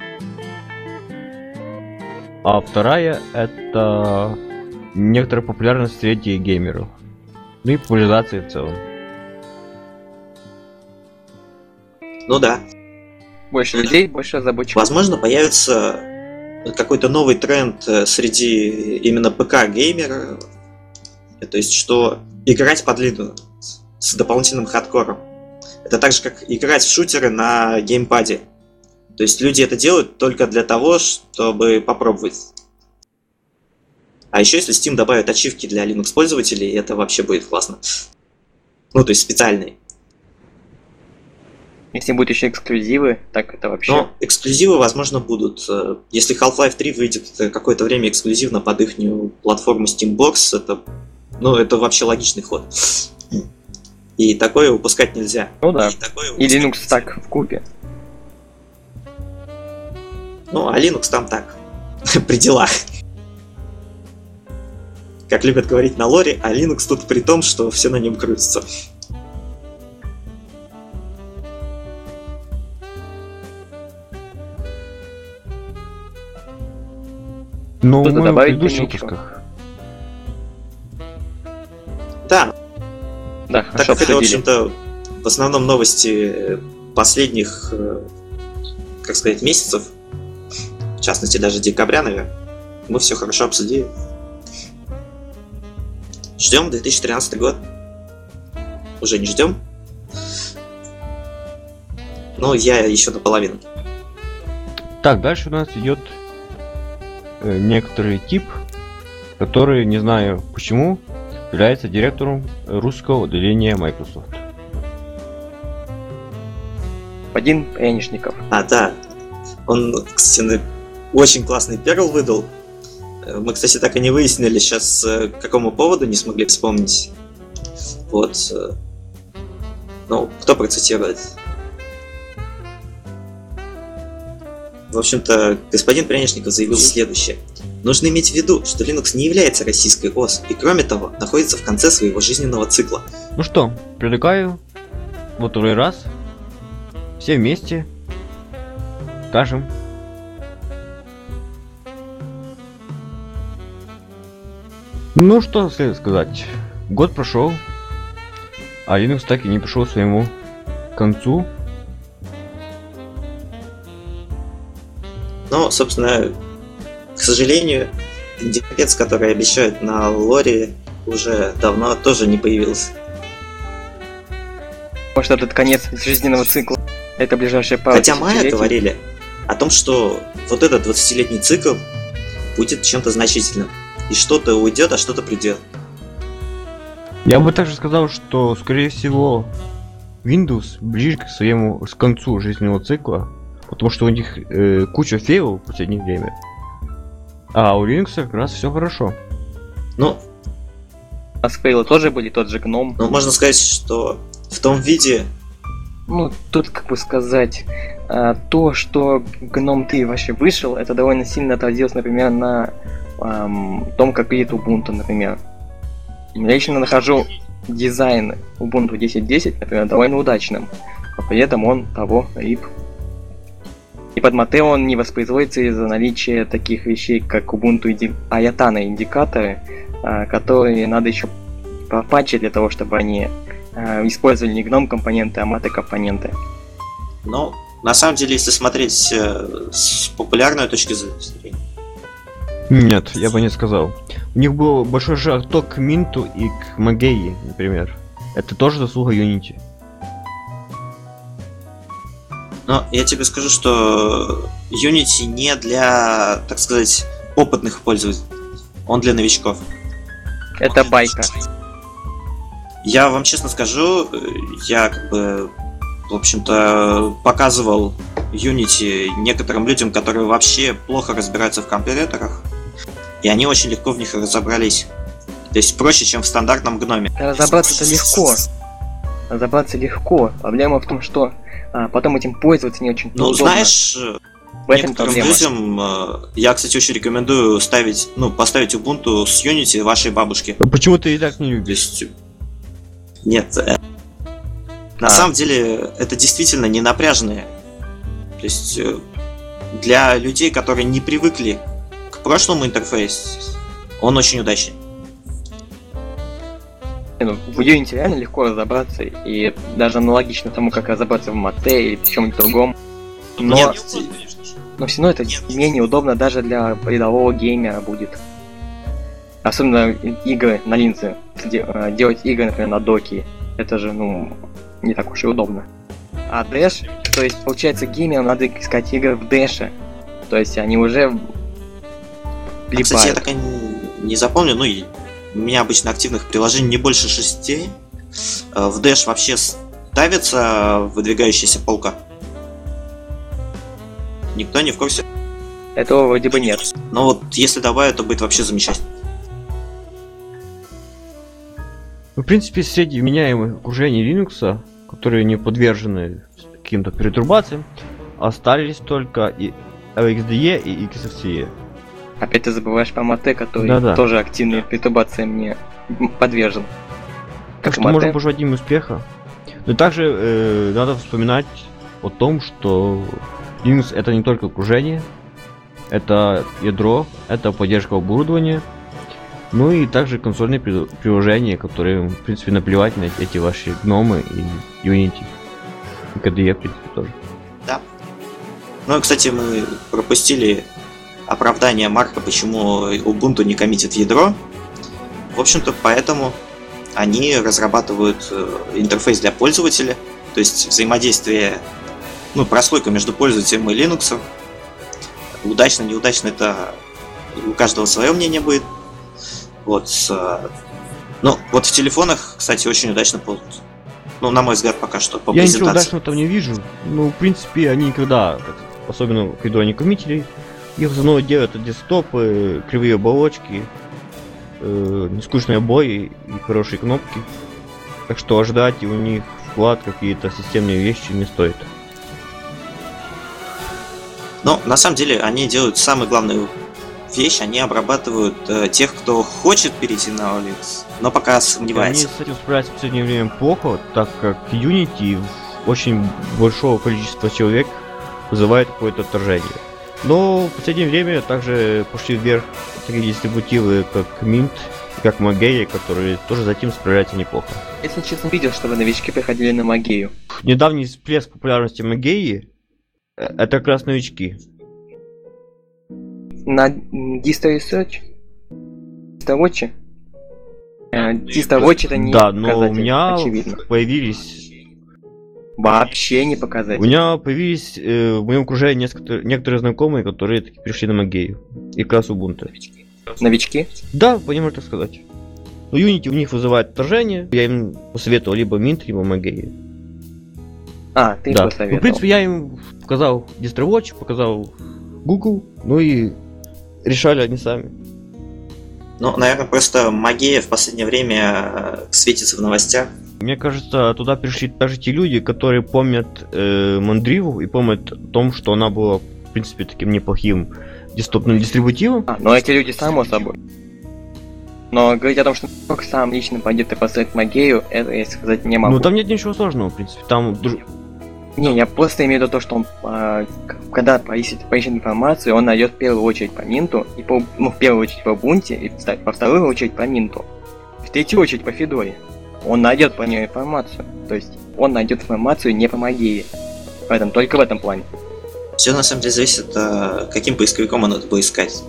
а вторая — это некоторая популярность среди геймеров. Ну и популяризация в целом. Ну да. Больше людей, больше разработчиков. Возможно, появится какой-то новый тренд среди именно ПК-геймеров. То есть, что играть под Linux с дополнительным хардкором. Это так же, как играть в шутеры на геймпаде. То есть люди это делают только для того, чтобы попробовать. А еще если Steam добавит ачивки для Linux пользователей, это вообще будет классно. Ну, то есть специальные. Если будут еще эксклюзивы, так это вообще... Но эксклюзивы, возможно, будут. Если Half-Life 3 выйдет какое-то время эксклюзивно под их платформу Steambox, это вообще логичный ход. И такое упускать нельзя. Ну да. И Linux так вкупе. Ну, а Linux там так, при делах. Как любят говорить на лоре, а Linux тут при том, что все на нем крутится. Ну, Что-то мы в добавить предыдущих нечего. выпусках. Да, Да, так хорошо как это, в обсудили. общем-то, в основном новости последних, как сказать, месяцев, в частности, даже декабря, наверное, мы все хорошо обсудили. Ждем 2013 год. Уже не ждем. Но я еще наполовину. Так, дальше у нас идет некоторый тип, который, не знаю почему, является директором русского отделения Microsoft. Господин Прянишников. А, да. Он, кстати, очень классный перл выдал. Мы, кстати, так и не выяснили сейчас, к какому поводу, не смогли вспомнить. Вот. Ну, кто процитирует? В общем-то, господин Прянишников заявил следующее. Нужно иметь в виду, что Linux не является российской ОС, и кроме того, находится в конце своего жизненного цикла. Ну что, предлагаю во второй раз все вместе скажем. Ну что следует сказать. Год прошел, а Linux так и не пришел к своему концу. Но, собственно, к сожалению, интерфейс, который обещают на лоре, уже давно тоже не появился. Может, этот конец жизненного цикла. Это ближайшая пара Хотя Майя десятилетий. говорили о том, что вот этот 20-летний цикл будет чем-то значительным. И что-то уйдет, а что-то придет. Я бы также сказал, что, скорее всего, Windows ближе к своему к концу жизненного цикла, потому что у них куча фейлов в последнее время. А у Linux как раз все хорошо. Ну, А скейлы тоже были, тот же гном. можно сказать, что в том виде... Ну, тут, как бы сказать, то, что гном 3 вообще вышел, это довольно сильно отразилось, например, на том, как видит Ubuntu, например. Я лично нахожу дизайн Ubuntu 10.10, например, довольно удачным, но при этом он того RIP. И под Mate он не воспроизводится из-за наличия таких вещей, как Ubuntu Ayatana индикаторы, которые надо еще пропатчить для того, чтобы они использовали не GNOME компоненты, а Mate компоненты. Но на самом деле, если смотреть с популярной точки зрения. Нет, я бы не сказал. У них был большой шаг то к Минту и к Магеи, например. Это тоже заслуга Unity. Но я тебе скажу, что Unity не для, так сказать, опытных пользователей. Он для новичков. Это байка. Я вам честно скажу, я в общем-то, показывал Unity некоторым людям, которые вообще плохо разбираются в компьютерах, и они очень легко в них разобрались. То есть проще, чем в стандартном гноме. Разобраться-то легко. Разобраться легко. Проблема в том, что потом этим пользоваться не очень удобно. Знаешь, в этом некоторым проблема. людям я, кстати, очень рекомендую поставить Ubuntu с Unity вашей бабушке. Почему ты и так не То любишь? есть, нет, на самом деле это действительно не напряжные. То есть для людей, которые не привыкли к прошлому интерфейсу, он очень удачный. В Unity реально легко разобраться, и даже аналогично тому, как разобраться в Mate или в чем-нибудь другом. Но все равно это менее удобно даже для рядового геймера будет. Особенно игры на линзе. Делать игры, например, на доке. Это же, не так уж и удобно. А Dash, то есть, получается, геймерам надо искать игры в Dash. То есть они уже влипают. Кстати, я так и не запомню, у меня обычно активных приложений не больше 6. В Dash вообще ставится выдвигающаяся полка? Никто не в курсе? Этого вроде бы нет. Но вот если добавят, то будет вообще замечательно. В принципе, среди вменяемых окружений Linux, которые не подвержены каким-то перетрубациям, остались только и LXDE и XFCE. Опять ты забываешь про Mate, который Да-да. тоже активной пертурбациям не подвержен. Так что можем пожелать им успеха. Но также надо вспоминать о том, что Linux это не только окружение, это ядро, это поддержка оборудования, ну и также консольные приложения, которые, в принципе, наплевать на эти ваши гномы и Unity. И KDE, в принципе, тоже. Да. Ну и, кстати, мы пропустили оправдание Марка, почему Ubuntu не коммитит ядро. В общем-то, поэтому они разрабатывают интерфейс для пользователя, то есть взаимодействие, прослойка между пользователем и Linux. Удачно, неудачно, это у каждого свое мнение будет. Вот в телефонах, кстати, очень удачно пользуются. На мой взгляд, пока что по Я презентации. ничего удачного там не вижу. В принципе, они никогда, особенно когда они коммитили, их в основном делают десктопы, кривые оболочки, нескучные обои и хорошие кнопки. Так что ожидать у них вклад какие-то системные вещи не стоит. Но на самом деле они делают самую главную вещь, они обрабатывают тех, кто хочет перейти на Linux, но пока сомневается. Они с этим справляются в последнее время плохо, так как Unity очень большого количества человек вызывает какое-то отторжение. Но в последнее время также пошли вверх такие дистрибутивы, как Mint и как Mageia, которые тоже за этим справляются неплохо. Если честно, видел, чтобы новички приходили на Магею. Недавний всплеск популярности Mageia это как раз новички. На Disto Research? Disto Watch? Disto Watch это не да, но показатель, у меня очевидно. появились... Вообще не показатель. У меня появились в моем окружении некоторые знакомые, которые таки пришли на Mageia. И как раз Ubuntu. Новички? Да, понимаю, так сказать. Но Unity у них вызывает отторжение. Я им посоветовал либо Mint, либо Mageia. Ты Да. посоветовал. В принципе, я им показал DistroWatch, показал Google, ну и решали они сами. Наверное, просто Mageia в последнее время светится в новостях. Мне кажется, туда пришли даже те люди, которые помнят Mandriva и помнят о том, что она была, в принципе, таким неплохим десктопным дистрибутивом. Но эти люди само собой. Но говорить о том, что только сам лично пойдет и поставит Магею, это я сказать не могу. Ну там нет ничего сложного, в принципе. Там Не, я просто имею в виду то, что он, когда поищет информацию, он найдет в первую очередь по Минту, и в первую очередь по Ubuntu, и во вторую очередь по Минту. В третью очередь по Федоре. Он найдет по ней информацию. То есть он найдет информацию не по Магее. Поэтому только в этом плане. Все на самом деле зависит, каким поисковиком он это будет искать.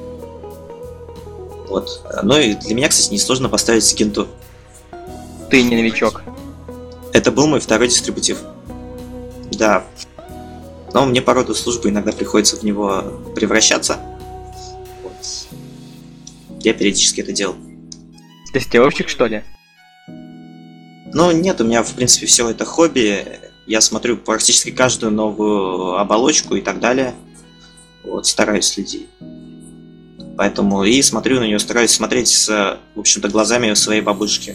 Вот. Ну и для меня, кстати, несложно поставить Генту. Ты не новичок. Это был мой второй дистрибутив. Да. Но мне по роду службы иногда приходится в него превращаться. Вот. Я периодически это делал. Тестировщик, что ли? Ну, нет, у меня, в принципе, все это хобби. Я смотрю практически каждую новую оболочку и так далее. Вот, стараюсь следить. Поэтому и смотрю на нее, стараюсь смотреть с, в общем-то, глазами своей бабушки.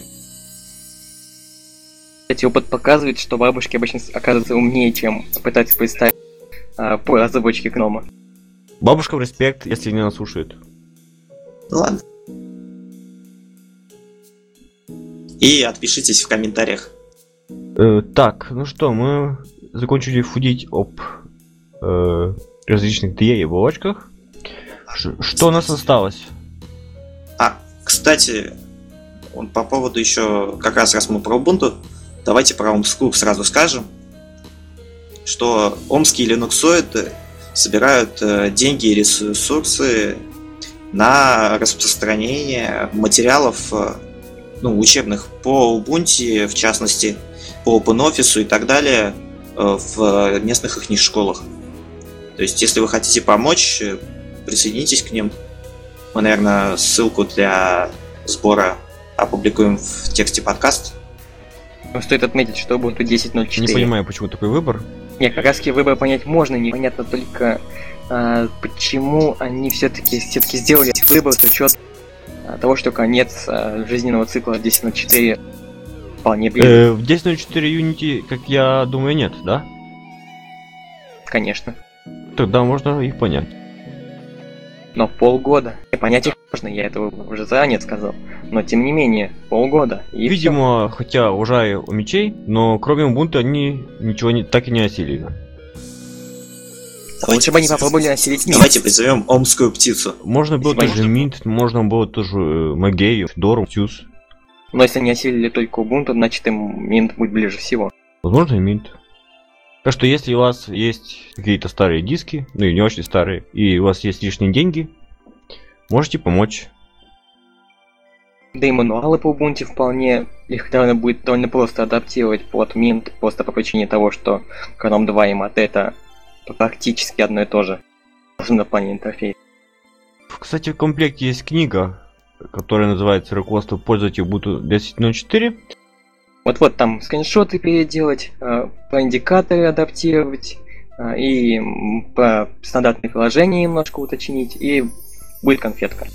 Кстати, опыт показывает, что бабушки обычно оказываются умнее, чем пытаются представить по разработчике гнома. бабушкам респект, если не нас слушают. Ну ладно. И отпишитесь в комментариях. Так, ну что, мы закончили фудить об различных DE и оболочках. Что у нас осталось? Кстати, по поводу еще, как раз мы про Ubuntu, давайте про Омск сразу скажем, что омские линуксоиды собирают деньги и ресурсы на распространение материалов, учебных по Ubuntu, в частности, по OpenOffice и так далее, в местных их школах. То есть, если вы хотите помочь, присоединитесь к ним. Мы, наверное, ссылку для сбора опубликуем в тексте подкаста. Стоит отметить, что Ubuntu 10.04. Не понимаю, почему такой выбор. Нет, как раз выбор понять можно, непонятно только почему они все-таки сделали выбор с учетом того, что конец жизненного цикла 10.04 вполне близко. В 10.04 Unity, как я думаю, нет, да? Конечно. Тогда можно их понять. Но полгода. И понять их можно, я этого уже заранее сказал. Но тем не менее, полгода. И видимо, хотя урожай у мечей, но кроме Ubuntu они ничего так и не осилили. Лучше бы они попробовали осилить Mint. Давайте призовем омскую птицу. Можно было тоже Mint, можно было тоже Магею, Федору, Тюз. Но если они осилили только Ubuntu, значит им Mint будет ближе всего. Возможно, и Mint. Так что если у вас есть какие-то старые диски, ну и не очень старые, и у вас есть лишние деньги, можете помочь. Да и мануалы по Ubuntu вполне их будет довольно просто адаптировать под Mint, просто по причине того, что Chrome 2 и Mate это практически одно и то же, особенно в плане интерфейса. Кстати, в комплекте есть книга, которая называется «Руководство пользователя Ubuntu 10.04». Вот там скриншоты переделать, по индикаторы адаптировать, и по стандартные приложения немножко уточнить, и будет конфетка.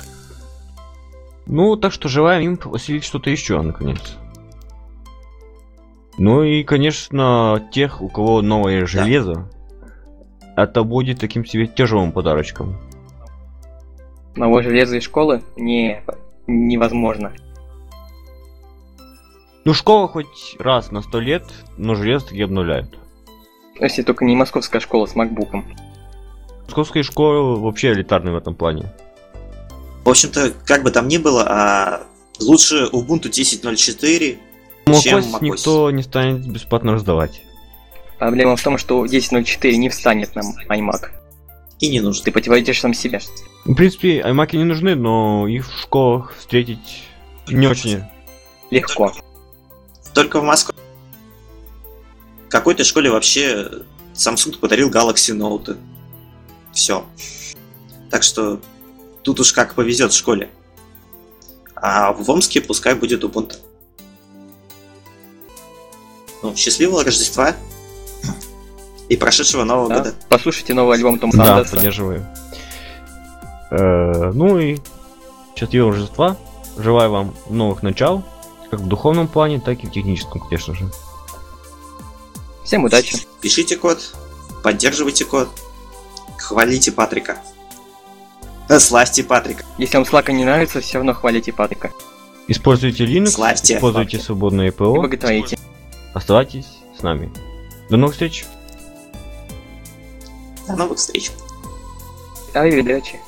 Ну, так что желаем им усилить что-то еще, наконец. Ну и, конечно, тех, у кого новое железо, это будет таким себе тяжелым подарочком. Новое железо из школы невозможно. Ну, школа хоть раз на 100 лет, но железо таки обнуляют. Если только не московская школа с макбуком. Московская школа вообще элитарная в этом плане. В общем-то, как бы там ни было, лучше Ubuntu 10.04, чем macOS macOS. никто не станет бесплатно раздавать. Проблема в том, что 10.04 не встанет на iMac. И не нужно. Ты противоречишь сам себе. В принципе, iMac не нужны, но их в школах встретить не очень. Легко. Только в Москве. В какой-то школе вообще Samsung подарил Galaxy Note. Все. Так что тут уж как повезет в школе. А в Омске пускай будет Ubuntu. Счастливого Рождества и прошедшего Нового года. Послушайте новый альбом Тома Да, Сандерса. поддерживаю. Ну и счастливого Рождества. Желаю вам новых начал, как в духовном плане, так и в техническом, конечно же. Всем удачи. Пишите код, поддерживайте код, хвалите Патрика. Сласьте Патрика. Если вам Slack не нравится, все равно хвалите Патрика. Используйте Linux, Славьте. используйте свободное И ПО. боготворите. Оставайтесь с нами. До новых встреч! До новых встреч. Arrivederci.